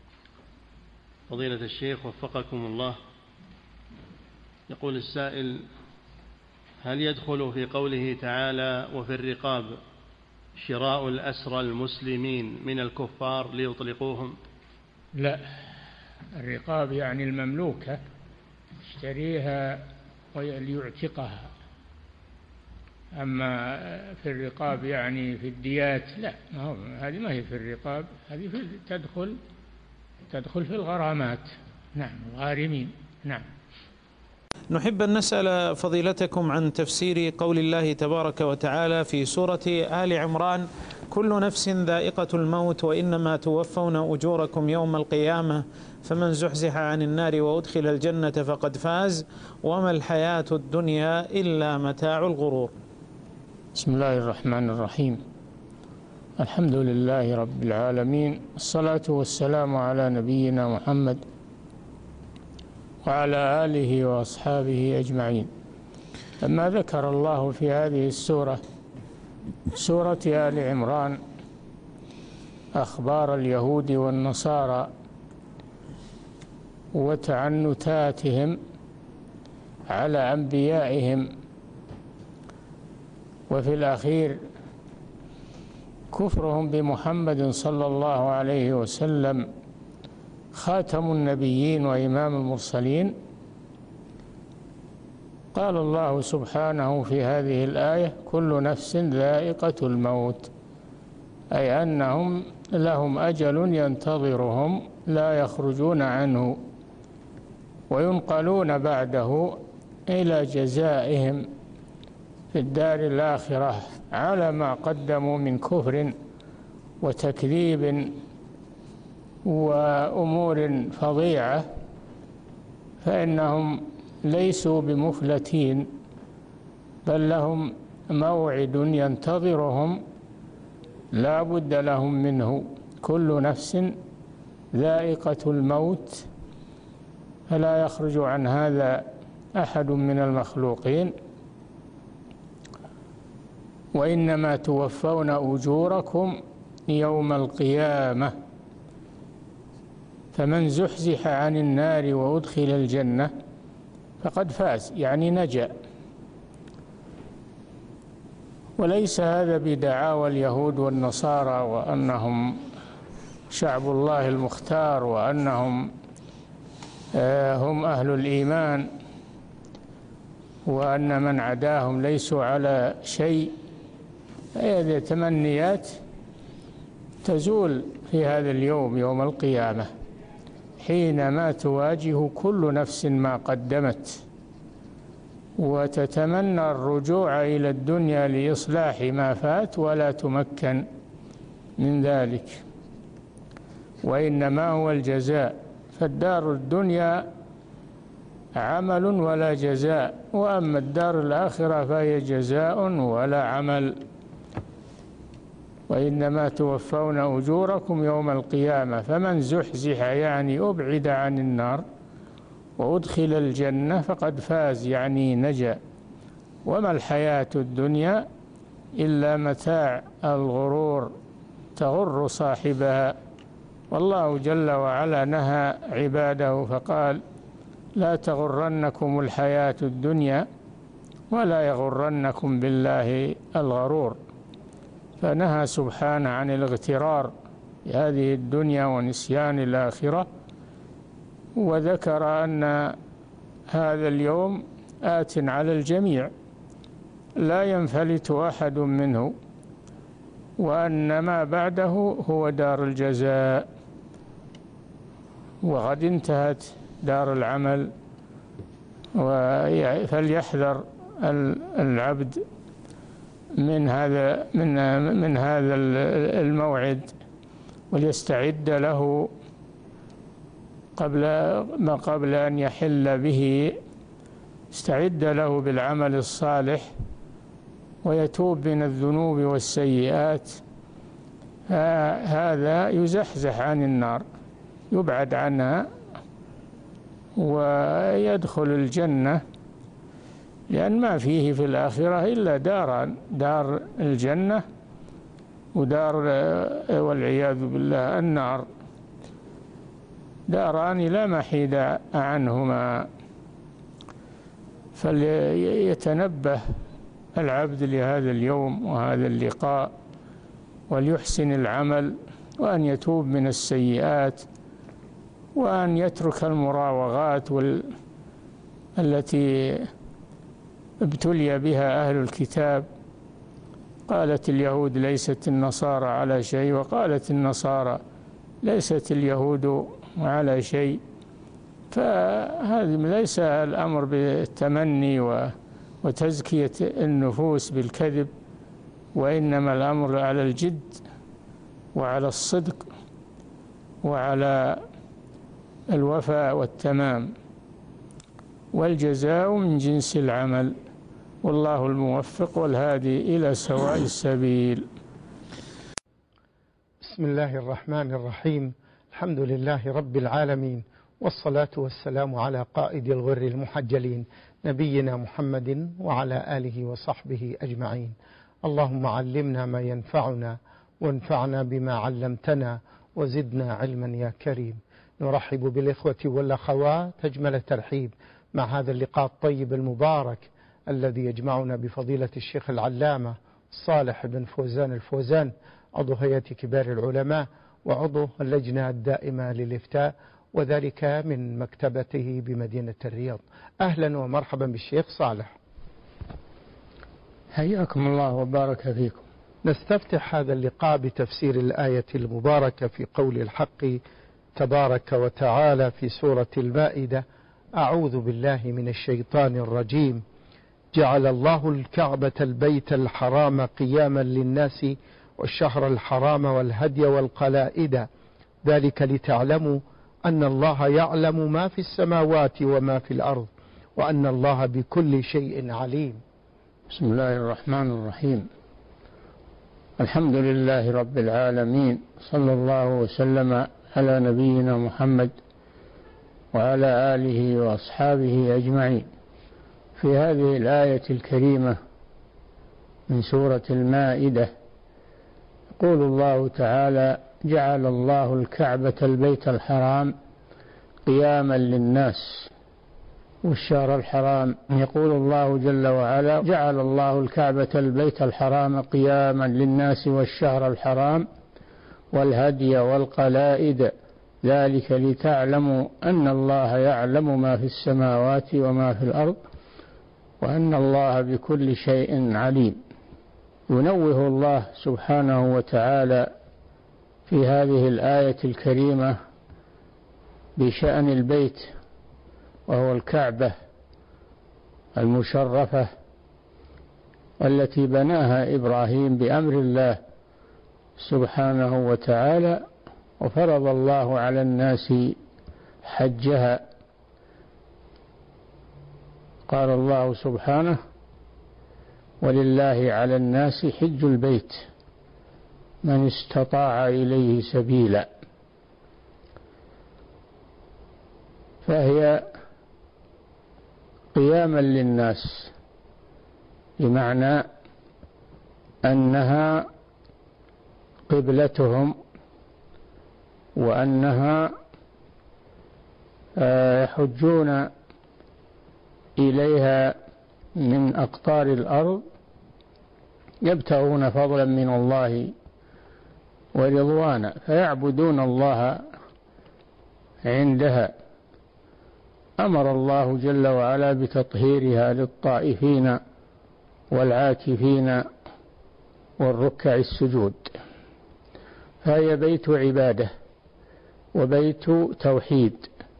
[SPEAKER 4] فضيلة الشيخ وفقكم الله، يقول السائل: هل يدخل في قوله تعالى وفي الرقاب شراء الأسرى المسلمين من الكفار ليطلقوهم؟
[SPEAKER 5] لا، الرقاب يعني المملوكة، يشتريها وليعتقها. أما في الرقاب يعني في الديات لا، هذه ما هي في الرقاب، هذه تدخل في الغرامات. نعم، الغارمين. نعم.
[SPEAKER 3] نحب أن نسأل فضيلتكم عن تفسير قول الله تبارك وتعالى في سورة آل عمران: كل نفس ذائقة الموت وإنما توفون أجوركم يوم القيامة فمن زحزح عن النار وأدخل الجنة فقد فاز وما الحياة الدنيا إلا متاع الغرور.
[SPEAKER 5] بسم الله الرحمن الرحيم. الحمد لله رب العالمين، الصلاة والسلام على نبينا محمد وعلى آله وأصحابه أجمعين. لما ذكر الله في هذه السورة، سورة آل عمران، أخبار اليهود والنصارى وتعنتاتهم على أنبيائهم، وفي الأخير كفرهم بمحمد صلى الله عليه وسلم خاتم النبيين وإمام المرسلين، قال الله سبحانه في هذه الآية: كل نفس ذائقة الموت، أي أنهم لهم أجل ينتظرهم لا يخرجون عنه، وينقلون بعده إلى جزائهم في الدار الآخرة على ما قدموا من كفر وتكذيب وأمور فظيعة، فإنهم ليسوا بمفلتين، بل لهم موعد ينتظرهم لا بد لهم منه. كل نفس ذائقة الموت، فلا يخرج عن هذا أحد من المخلوقين. وإنما توفون أجوركم يوم القيامة فمن زحزح عن النار وأدخل الجنة فقد فاز، يعني نجا. وليس هذا بدعاوى اليهود والنصارى وأنهم شعب الله المختار وأنهم هم أهل الإيمان وأن من عداهم ليسوا على شيء. هذه تمنيات تزول في هذا اليوم، يوم القيامة، حينما تواجه كل نفس ما قدمت وتتمنى الرجوع إلى الدنيا لإصلاح ما فات ولا تمكن من ذلك، وإنما هو الجزاء. فالدار الدنيا
[SPEAKER 2] عمل ولا جزاء، وأما الدار الآخرة فهي جزاء ولا عمل، وإنما توفون أجوركم يوم القيامة، فمن زحزح يعني أبعد عن النار وأدخل الجنة فقد فاز يعني نجا، وما الحياة الدنيا إلا متاع الغرور تغر صاحبها. والله جل وعلا نهى عباده فقال: لا تغرنكم الحياة الدنيا ولا يغرنكم بالله الغرور، فنهى سبحانه عن الاغترار بهذه الدنيا ونسيان الآخرة، وذكر أن هذا اليوم آت على الجميع لا ينفلت أحد منه، وأن ما بعده هو دار الجزاء، وقد انتهت دار العمل. فليحذر العبد من هذا الموعد، وليستعد له قبل أن يحل به، استعد له بالعمل الصالح ويتوب من الذنوب والسيئات، هذا يزحزح عن النار، يبعد عنها ويدخل الجنة، لأن ما فيه في الآخرة إلا داران: دار الجنة ودار والعياذ بالله النار، داران لا محيد عنهما. فليتنبه العبد لهذا اليوم وهذا اللقاء، وليحسن العمل، وأن يتوب من السيئات، وأن يترك المراوغات التي ابتلي بها أهل الكتاب. قالت اليهود ليست النصارى على شيء، وقالت النصارى ليست اليهود على شيء، فهذا ليس الأمر بالتمني وتزكية النفوس بالكذب، وإنما الأمر على الجد وعلى الصدق وعلى الوفاء والتمام، والجزاء من جنس العمل، والله الموفق والهادي إلى سواء السبيل.
[SPEAKER 1] بسم الله الرحمن الرحيم. الحمد لله رب العالمين، والصلاة والسلام على قائد الغر المحجلين نبينا محمد وعلى آله وصحبه أجمعين. اللهم علمنا ما ينفعنا، وانفعنا بما علمتنا، وزدنا علما يا كريم. نرحب بالإخوة والأخوات أجمل الترحيب مع هذا اللقاء الطيب المبارك الذي يجمعنا بفضيلة الشيخ العلامة صالح بن فوزان الفوزان، عضو هيئة كبار العلماء وعضو اللجنة الدائمة للإفتاء، وذلك من مكتبته بمدينة الرياض. أهلا ومرحبا بالشيخ صالح.
[SPEAKER 2] حياكم الله وبارك فيكم.
[SPEAKER 1] نستفتح هذا اللقاء بتفسير الآية المباركة في قول الحق تبارك وتعالى في سورة المائدة: أعوذ بالله من الشيطان الرجيم. جعل الله الكعبة البيت الحرام قياما للناس والشهر الحرام والهدي والقلائد، ذلك لتعلموا أن الله يعلم ما في السماوات وما في الأرض، وأن الله بكل شيء عليم.
[SPEAKER 2] بسم الله الرحمن الرحيم. الحمد لله رب العالمين، صلى الله وسلم على نبينا محمد وعلى آله وأصحابه أجمعين. في هذه الآية الكريمة من سورة المائدة يقول الله تعالى: جعل الله الكعبة البيت الحرام قياما للناس والشهر الحرام. يقول الله جل وعلا: جعل الله الكعبة البيت الحرام قياما للناس والشهر الحرام والهدي والقلائد، ذلك لتعلموا أن الله يعلم ما في السماوات وما في الأرض وأن الله بكل شيء عليم. ينوه الله سبحانه وتعالى في هذه الآية الكريمة بشأن البيت، وهو الكعبة المشرفة التي بناها إبراهيم بأمر الله سبحانه وتعالى، وفرض الله على الناس حجها. قال الله سبحانه: ولله على الناس حج البيت من استطاع إليه سبيلا. فهي قياما للناس، بمعنى أنها قبلتهم، وأنها يحجون إليها من أقطار الأرض يبتغون فضلا من الله ورضوانا، فيعبدون الله عندها. أمر الله جل وعلا بتطهيرها للطائفين والعاكفين والركع السجود، فهي بيت عبادة وبيت توحيد،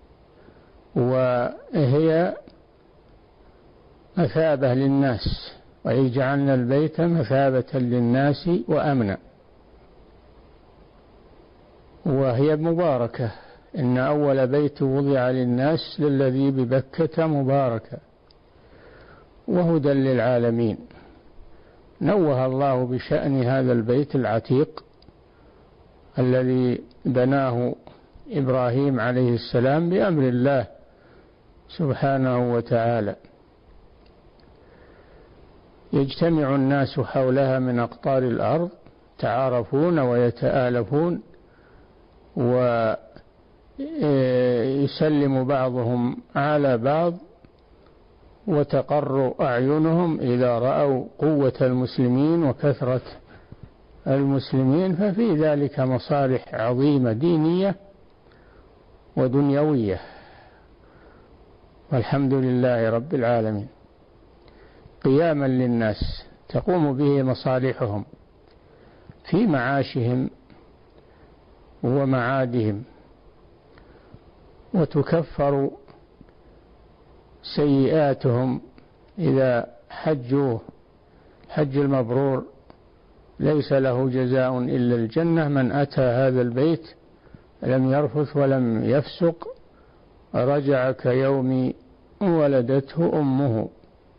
[SPEAKER 2] وهي مثابة للناس، وإذ جعلنا البيت مثابة للناس وأمنا. وهي مباركة، إن أول بيت وضع للناس للذي ببكة مباركة وهدى للعالمين. نوه الله بشأن هذا البيت العتيق الذي بناه إبراهيم عليه السلام بأمر الله سبحانه وتعالى. يجتمع الناس حولها من أقطار الأرض، تعارفون ويتآلفون، ويسلم بعضهم على بعض، وتقر أعينهم إذا رأوا قوة المسلمين وكثرة المسلمين، ففي ذلك مصالح عظيمة دينية ودنيوية، والحمد لله رب العالمين. قياما للناس تقوم به مصالحهم في معاشهم ومعادهم، وتكفر سيئاتهم إذا حجوا. حج المبرور ليس له جزاء إلا الجنة، من أتى هذا البيت لم يرفث ولم يفسق رجع كيوم ولدته أمه.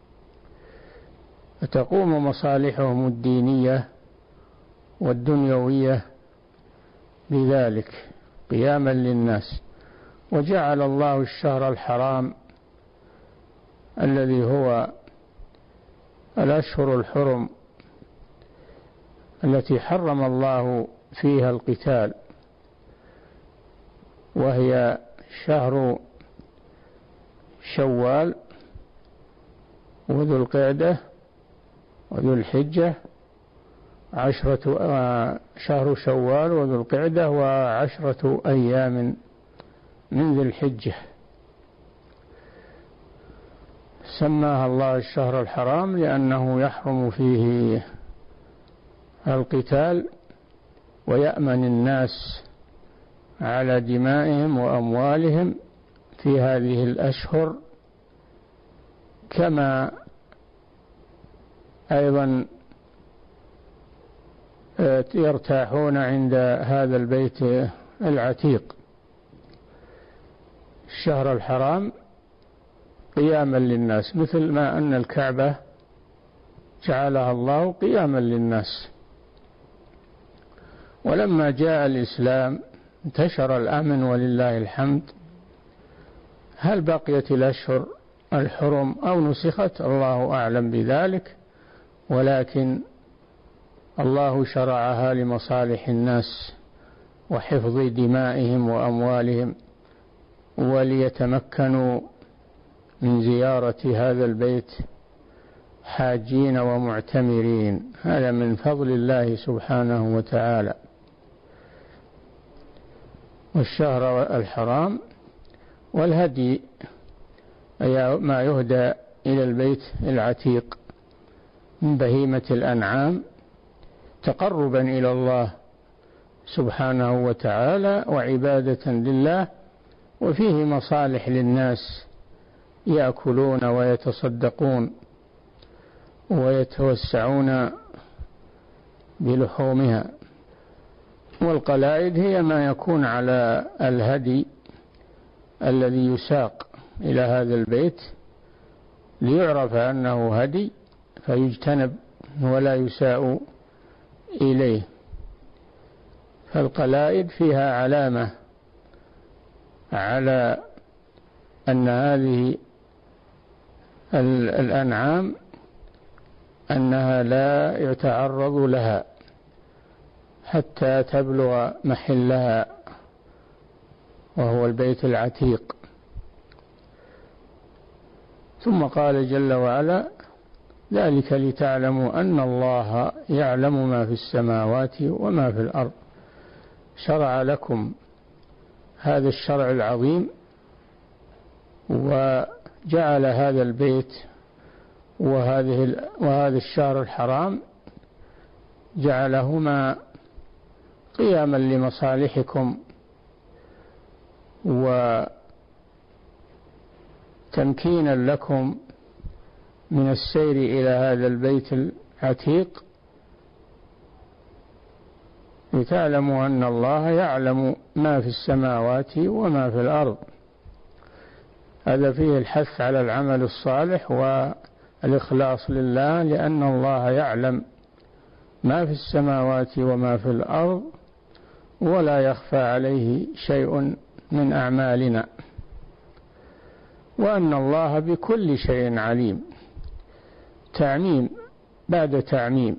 [SPEAKER 2] فتقوم مصالحهم الدينية والدنيوية بذلك قياما للناس. وجعل الله الشهر الحرام الذي هو الأشهر الحرم التي حرم الله فيها القتال، وهي شهر شوال وذو القعدة وذو الحجة، شهر شوال وذو القعدة و10 أيام من ذي الحجة. سماها الله الشهر الحرام لأنه يحرم فيه القتال، ويأمن الناس على دمائهم وأموالهم في هذه الأشهر، كما أيضا يرتاحون عند هذا البيت العتيق. الشهر الحرام قياما للناس، مثل ما أن الكعبة جعلها الله قياما للناس. ولما جاء الإسلام انتشر الأمن ولله الحمد. هل بقيت الأشهر الحرم أو نسخت؟ الله أعلم بذلك، ولكن الله شرعها لمصالح الناس وحفظ دمائهم وأموالهم، وليتمكنوا من زيارة هذا البيت حاجين ومعتمرين. هذا من فضل الله سبحانه وتعالى. والشهر الحرام والهدي أي ما يهدى إلى البيت العتيق من بهيمة الأنعام تقربا إلى الله سبحانه وتعالى وعبادة لله، وفيه مصالح للناس، يأكلون ويتصدقون ويتوسعون بلحومها. والقلائد هي ما يكون على الهدي الذي يساق إلى هذا البيت ليعرف أنه هدي فيجتنب ولا يساء إليه. فالقلائد فيها علامة على أن هذه الأنعام أنها لا يتعرض لها حتى تبلغ محلها وهو البيت العتيق. ثم قال جل وعلا: ذلك لتعلموا أن الله يعلم ما في السماوات وما في الأرض. شرع لكم هذا الشرع العظيم وجعل هذا البيت وهذا الشهر الحرام جعلهما قياما لمصالحكم وتمكينا لكم من السير إلى هذا البيت العتيق، لتعلموا أن الله يعلم ما في السماوات وما في الأرض. هذا فيه الحث على العمل الصالح والإخلاص لله، لأن الله يعلم ما في السماوات وما في الأرض ولا يخفى عليه شيء من أعمالنا، وأن الله بكل شيء عليم. تعميم بعد تعميم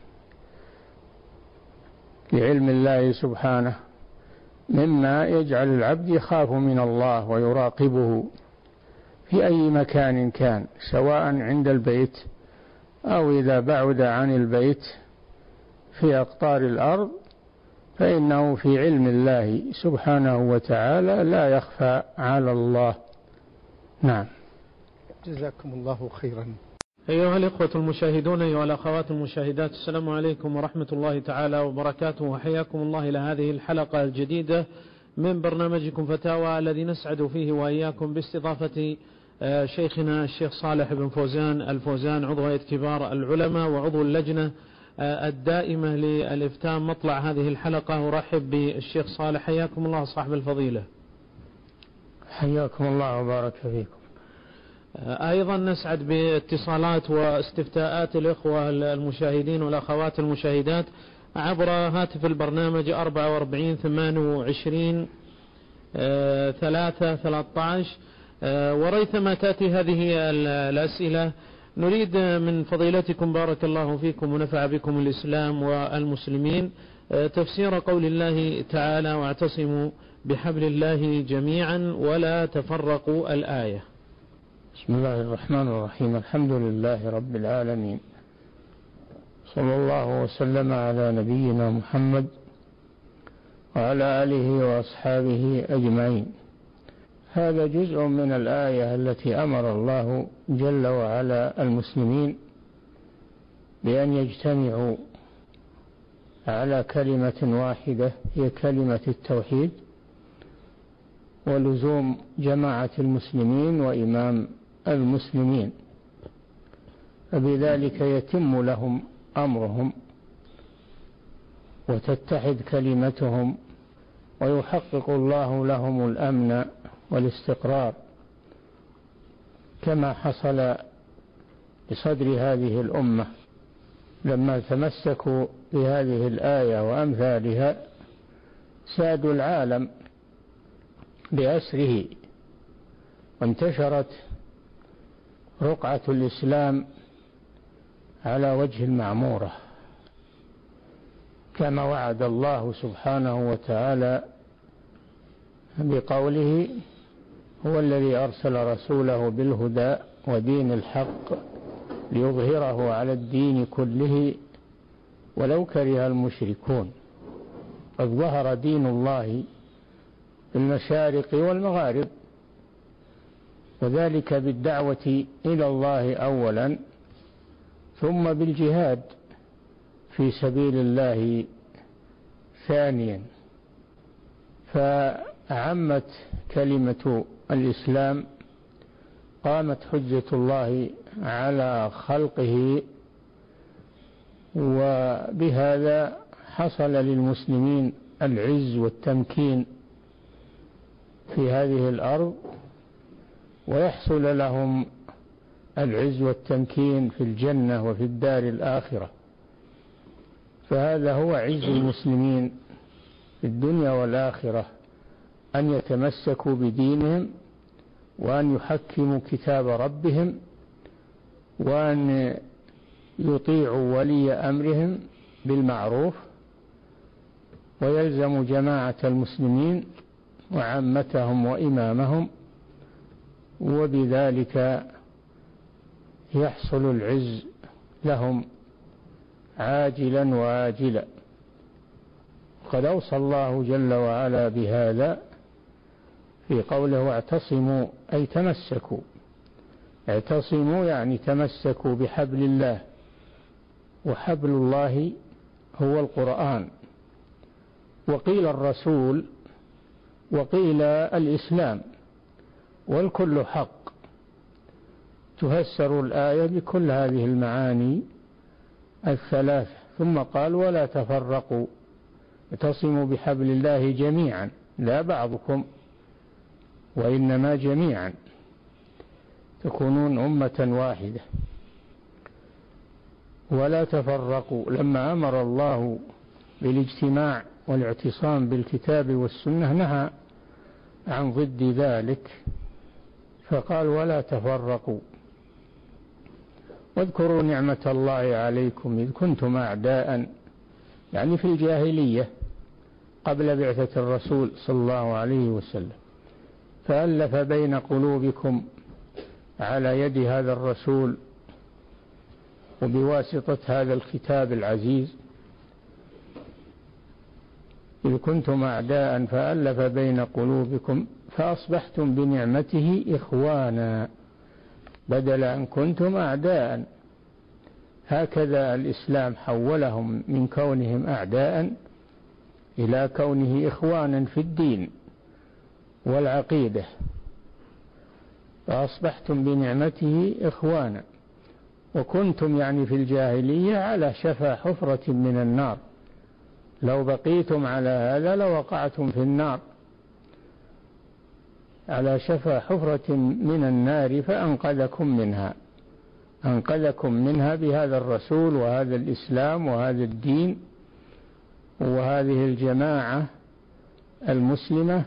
[SPEAKER 2] لعلم الله سبحانه، مما يجعل العبد يخاف من الله ويراقبه في أي مكان كان، سواء عند البيت أو إذا بعد عن البيت في أقطار الأرض، فإنه في علم الله سبحانه وتعالى لا يخفى على الله. نعم.
[SPEAKER 1] جزاكم الله خيرا.
[SPEAKER 3] أيها الإخوة المشاهدون، أيها الأخوات المشاهدات، السلام عليكم ورحمة الله تعالى وبركاته، وحياكم الله إلى هذه الحلقة الجديدة من برنامجكم فتاوى، الذي نسعد فيه وإياكم باستضافة شيخنا الشيخ صالح بن فوزان الفوزان، عضو هيئة كبار العلماء وعضو اللجنة الدائمة للإفتاء. مطلع هذه الحلقة أرحب بالشيخ صالح، حياكم الله صاحب الفضيلة.
[SPEAKER 2] حياكم الله وبارك فيكم.
[SPEAKER 3] أيضا نسعد باتصالات واستفتاءات الإخوة المشاهدين والأخوات المشاهدات عبر هاتف البرنامج 44 28 313. وريثما تأتي هذه الأسئلة نريد من فضيلتكم بارك الله فيكم ونفع بكم الإسلام والمسلمين تفسير قول الله تعالى: واعتصموا بحبل الله جميعا ولا تفرقوا، الآية.
[SPEAKER 2] بسم الله الرحمن الرحيم. الحمد لله رب العالمين، صلى الله وسلم على نبينا محمد وعلى آله وأصحابه أجمعين. هذا جزء من الآية التي أمر الله جل وعلا المسلمين بأن يجتمعوا على كلمة واحدة هي كلمة التوحيد، ولزوم جماعة المسلمين وإمام المسلمين، فبذلك يتم لهم أمرهم وتتحد كلمتهم ويحقق الله لهم الأمن والاستقرار، كما حصل بصدر هذه الأمة لما تمسكوا بهذه الآية وأمثالها سادوا العالم بأسره، وانتشرت رقعة الإسلام على وجه المعمورة، كما وعد الله سبحانه وتعالى بقوله: هو الذي أرسل رسوله بالهدى ودين الحق ليظهره على الدين كله ولو كره المشركون. قد ظهر دين الله في المشارق والمغارب، وذلك بالدعوة إلى الله أولا، ثم بالجهاد في سبيل الله ثانيا، فعمت كلمة الإسلام، قامت حجة الله على خلقه، وبهذا حصل للمسلمين العز والتمكين في هذه الأرض، ويحصل لهم العز والتمكين في الجنة وفي الدار الآخرة. فهذا هو عز المسلمين في الدنيا والآخرة، أن يتمسكوا بدينهم وأن يحكموا كتاب ربهم وأن يطيعوا ولي أمرهم بالمعروف ويلزموا جماعة المسلمين وعامتهم وإمامهم، وبذلك يحصل العز لهم عاجلا وآجلا. قد أوصى الله جل وعلا بهذا في قوله واعتصموا، أي تمسكوا. اعتصموا يعني تمسكوا بحبل الله، وحبل الله هو القرآن، وقيل الرسول، وقيل الإسلام، والكل حق. تفسر الآية بكل هذه المعاني الثلاث. ثم قال ولا تفرقوا، اعتصموا بحبل الله جميعا، لا بعضكم وإنما جميعا، تكونون أمة واحدة. ولا تفرقوا لما أمر الله بالاجتماع والاعتصام بالكتاب والسنة نهى عن ضد ذلك، فقال ولا تفرقوا. واذكروا نعمة الله عليكم إذ كنتم أعداء، يعني في الجاهلية قبل بعثة الرسول صلى الله عليه وسلم، فألف بين قلوبكم على يد هذا الرسول وبواسطة هذا الكتاب العزيز. إذ كنتم أعداء فألف بين قلوبكم فأصبحتم بنعمته إخوانا، بدل أن كنتم أعداء. هكذا الإسلام حولهم من كونهم أعداء إلى كونه إخوانا في الدين والعقيدة، فأصبحتم بنعمته إخوانا. وكنتم يعني في الجاهلية على شفا حفرة من النار، لو بقيتم على هذا لوقعتم في النار، على شفا حفرة من النار فأنقذكم منها، أنقذكم منها بهذا الرسول وهذا الإسلام وهذا الدين وهذه الجماعة المسلمة.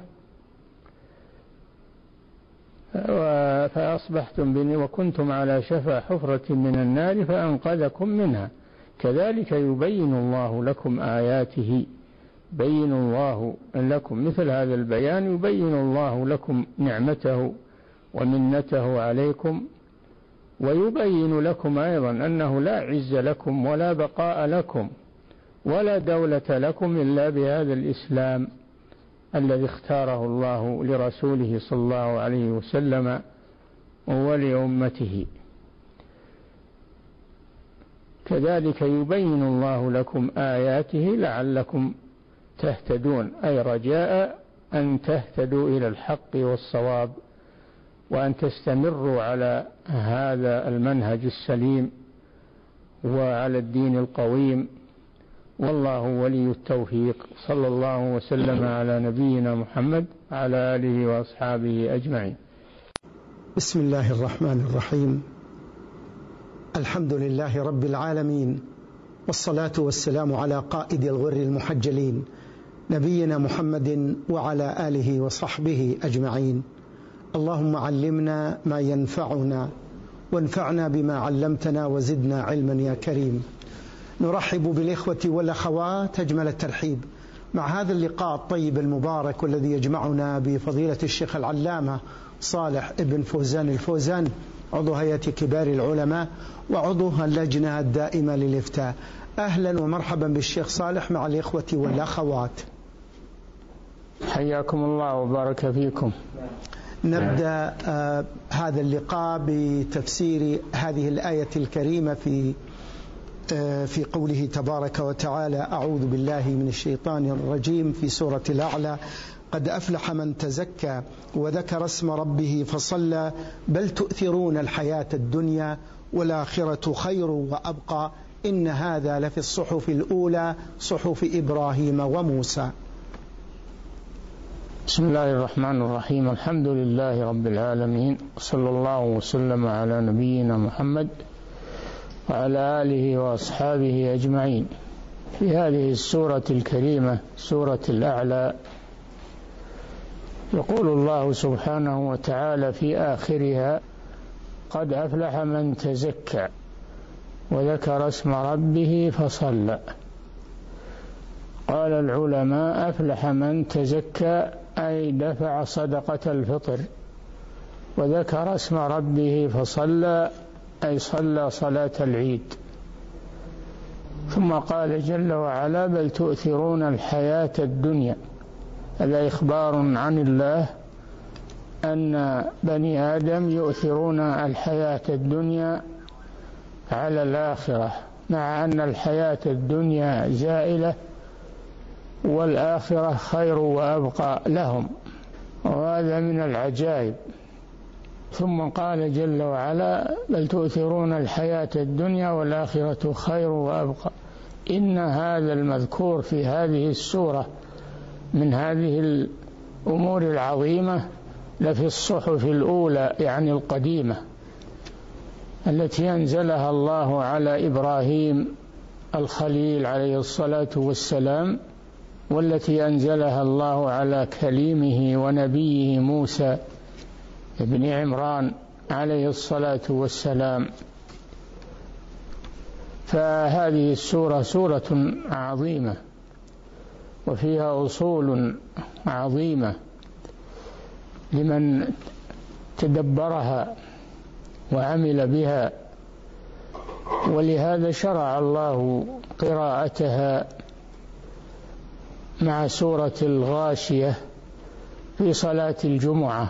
[SPEAKER 2] فأصبحتم وكنتم على شفا حفرة من النار فأنقذكم منها. كذلك يبين الله لكم آياته، بين الله لكم مثل هذا البيان، يبين الله لكم نعمته ومنته عليكم، ويبين لكم أيضا أنه لا عز لكم ولا بقاء لكم ولا دولة لكم إلا بهذا الإسلام الذي اختاره الله لرسوله صلى الله عليه وسلم ولأمته. كذلك يبين الله لكم آياته لعلكم تهتدون، أي رجاء أن تهتدوا إلى الحق والصواب وأن تستمروا على هذا المنهج السليم وعلى الدين القويم، والله ولي التوفيق. صلى الله وسلم على نبينا محمد على آله وأصحابه أجمعين.
[SPEAKER 1] بسم الله الرحمن الرحيم. الحمد لله رب العالمين، والصلاة والسلام على قائد الغر المحجلين نبينا محمد وعلى آله وصحبه أجمعين. اللهم علمنا ما ينفعنا وانفعنا بما علمتنا وزدنا علما يا كريم. نرحب بالإخوة والأخوات أجمل الترحيب مع هذا اللقاء الطيب المبارك والذي يجمعنا بفضيلة الشيخ العلامة صالح ابن فوزان الفوزان، عضو هيئة كبار العلماء وعضو اللجنة الدائمة للإفتاء. أهلا ومرحبا بالشيخ صالح مع الإخوة والأخوات.
[SPEAKER 2] حياكم الله وبارك فيكم.
[SPEAKER 1] نبدأ هذا اللقاء بتفسير هذه الآية الكريمة في قوله تبارك وتعالى: أعوذ بالله من الشيطان الرجيم، في سورة الأعلى: قد أفلح من تزكى وذكر اسم ربه فصلى بل تؤثرون الحياة الدنيا والآخرة خير وأبقى إن هذا لفي الصحف الأولى صحف إبراهيم وموسى.
[SPEAKER 2] بسم الله الرحمن الرحيم. الحمد لله رب العالمين، صلى الله وسلم على نبينا محمد وعلى آله وأصحابه أجمعين. في هذه السورة الكريمة سورة الأعلى يقول الله سبحانه وتعالى في آخرها: قد أفلح من تزكى وذكر اسم ربه فصلى. قال العلماء: أفلح من تزكى أي دفع صدقة الفطر، وذكر اسم ربه فصلى أي صلى صلاة العيد. ثم قال جل وعلا: بل تؤثرون الحياة الدنيا. هذا إخبار عن الله أن بني آدم يؤثرون الحياة الدنيا على الآخرة، مع أن الحياة الدنيا زائلة والآخرة خير وأبقى لهم، وهذا من العجائب. ثم قال جل وعلا: بل تؤثرون الحياة الدنيا والآخرة خير وأبقى. إن هذا المذكور في هذه السورة من هذه الأمور العظيمة لفي الصحف الأولى، يعني القديمة، التي أنزلها الله على إبراهيم الخليل عليه الصلاة والسلام، والتي أنزلها الله على كليمه ونبيه موسى ابن عمران عليه الصلاة والسلام. فهذه السورة سورة عظيمة وفيها أصول عظيمة لمن تدبرها وعمل بها، ولهذا شرع الله قراءتها مع سورة الغاشية في صلاة الجمعة.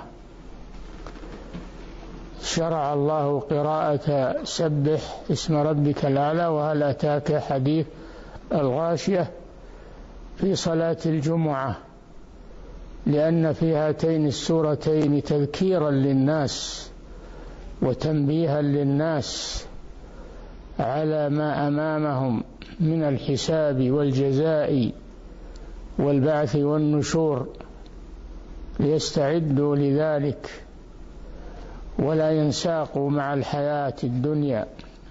[SPEAKER 2] شرع الله قراءة سبح اسم ربك الأعلى وهل أتاك حديث الغاشية في صلاة الجمعة، لأن في هاتين السورتين تذكيرا للناس وتنبيها للناس على ما أمامهم من الحساب والجزاء والبعث والنشور، ليستعدوا لذلك ولا ينساقوا مع الحياة الدنيا،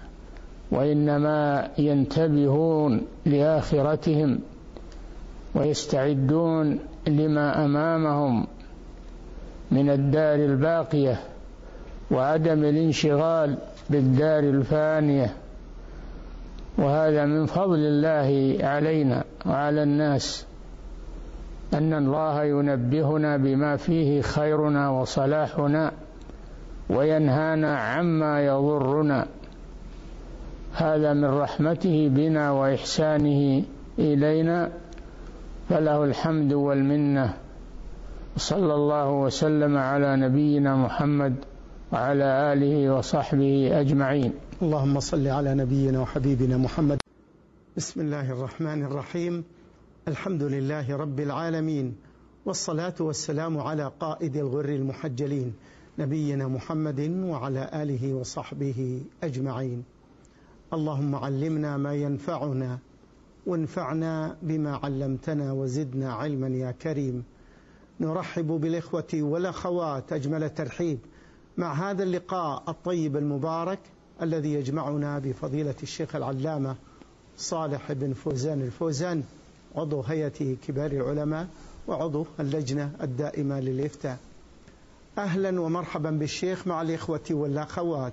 [SPEAKER 2] وإنما ينتبهون لآخرتهم ويستعدون لما أمامهم من الدار الباقية وعدم الانشغال بالدار الفانية. وهذا من فضل الله علينا وعلى الناس، أن الله ينبهنا بما فيه خيرنا وصلاحنا وينهانا عما يضرنا. هذا من رحمته بنا وإحسانه إلينا، فله الحمد والمنة. صلى الله وسلم على نبينا محمد وعلى آله وصحبه أجمعين.
[SPEAKER 1] اللهم صل على نبينا وحبيبنا محمد. بسم الله الرحمن الرحيم. الحمد لله رب العالمين، والصلاة والسلام على قائد الغر المحجلين نبينا محمد وعلى آله وصحبه أجمعين. اللهم علمنا ما ينفعنا وانفعنا بما علمتنا وزدنا علما يا كريم. نرحب بالإخوة والأخوات أجمل الترحيب مع هذا اللقاء الطيب المبارك الذي يجمعنا بفضيلة الشيخ العلامة صالح بن فوزان الفوزان، عضو هيئة كبار العلماء وعضو اللجنة الدائمة للإفتاء. أهلا ومرحبا بالشيخ مع الإخوة والأخوات.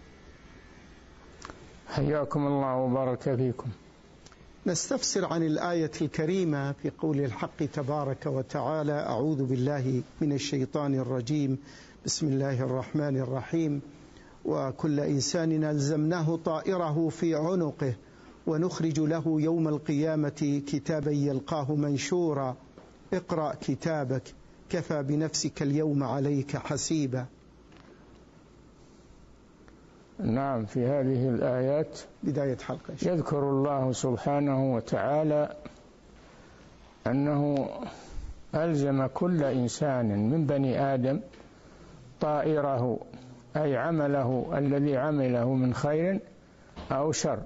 [SPEAKER 2] حياكم الله وبارك فيكم.
[SPEAKER 1] نستفسر عن الآية الكريمة في قول الحق تبارك وتعالى: أعوذ بالله من الشيطان الرجيم، بسم الله الرحمن الرحيم. وكل إنسان ألزمناه طائره في عنقه ونخرج له يوم القيامة كتابا يلقاه منشورا اقرأ كتابك كفى بنفسك اليوم عليك حسيبا.
[SPEAKER 2] نعم، في هذه الآيات
[SPEAKER 1] بداية حلقة
[SPEAKER 2] يذكر الله سبحانه وتعالى أنه ألزم كل إنسان من بني آدم طائره، أي عمله الذي عمله من خير أو شر،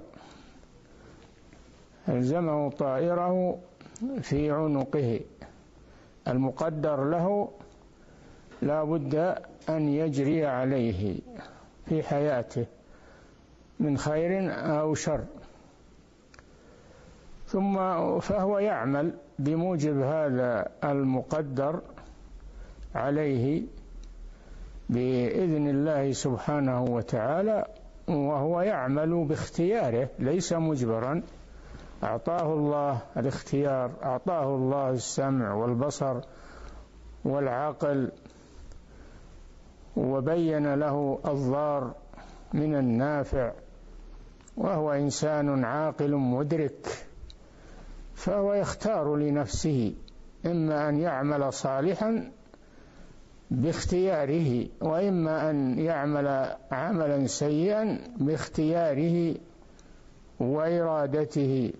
[SPEAKER 2] ألزمه طائره في عنقه، المقدر له لا بد أن يجري عليه في حياته من خير أو شر، ثم فهو يعمل بموجب هذا المقدر عليه بإذن الله سبحانه وتعالى، وهو يعمل باختياره ليس مجبرا. أعطاه الله الاختيار، أعطاه الله السمع والبصر والعقل، وبين له الضار من النافع، وهو إنسان عاقل مدرك، فهو يختار لنفسه إما أن يعمل صالحا باختياره، وإما أن يعمل عملا سيئا باختياره وإرادته.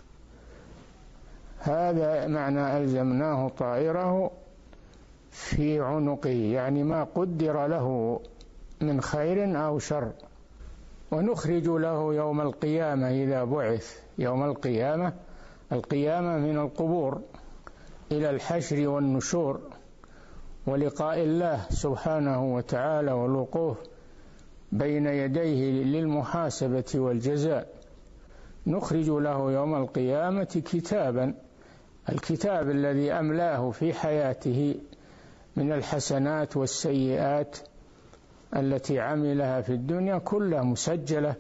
[SPEAKER 2] هذا معنى ألزمناه طائره في عنقه، يعني ما قدر له من خير أو شر. ونخرج له يوم القيامة إذا بعث، يوم القيامة، القيامة من القبور إلى الحشر والنشور ولقاء الله سبحانه وتعالى والوقوف بين يديه للمحاسبة والجزاء. نخرج له يوم القيامة كتابا، الكتاب الذي أملاه في حياته من الحسنات والسيئات التي عملها في الدنيا كلها مسجلة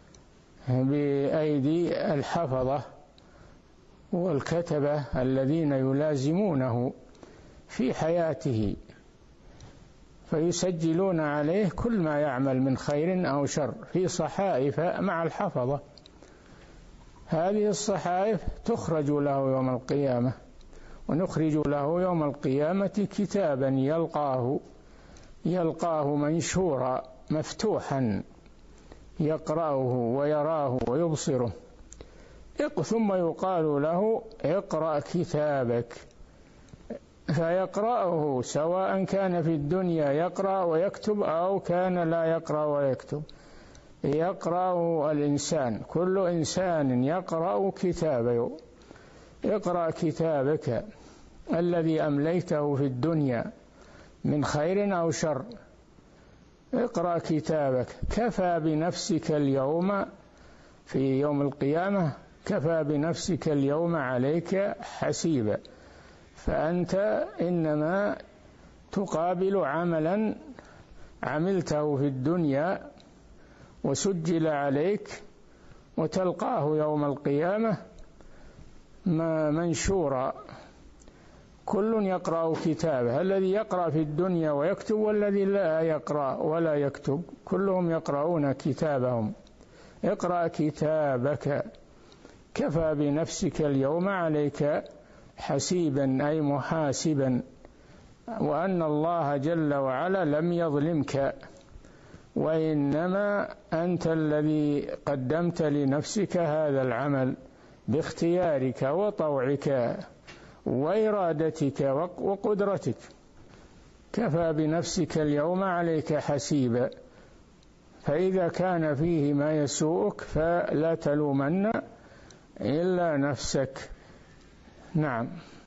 [SPEAKER 2] بأيدي الحفظة والكتبة الذين يلازمونه في حياته، فيسجلون عليه كل ما يعمل من خير أو شر في صحائف مع الحفظة. هذه الصحائف تخرج له يوم القيامة. ونخرج له يوم القيامة كتابا يلقاه منشورا مفتوحا، يقرأه ويراه ويبصره. ثم يقال له اقرأ كتابك، فيقرأه سواء كان في الدنيا يقرأ ويكتب أو كان لا يقرأ ويكتب. يقرأ الإنسان، كل إنسان يقرأ كتابه. اقرأ كتابك الذي أمليته في الدنيا من خير أو شر. اقرأ كتابك، كفى بنفسك اليوم في يوم القيامة، كفى بنفسك اليوم عليك حسيبا. فأنت إنما تقابل عملا عملته في الدنيا وسجل عليك، وتلقاه يوم القيامة منشورا. كل يقرأ كتابه، الذي يقرأ في الدنيا ويكتب والذي لا يقرأ ولا يكتب، كلهم يقرؤون كتابهم. اقرأ كتابك كفى بنفسك اليوم عليك حسيبا، أي محاسبا، وأن الله جل وعلا لم يظلمك، وإنما أنت الذي قدمت لنفسك هذا العمل باختيارك وطوعك وإرادتك وقدرتك. كفى بنفسك اليوم عليك حسيبا. فإذا كان فيه ما يسوءك فلا تلومن إلا نفسك. نعم.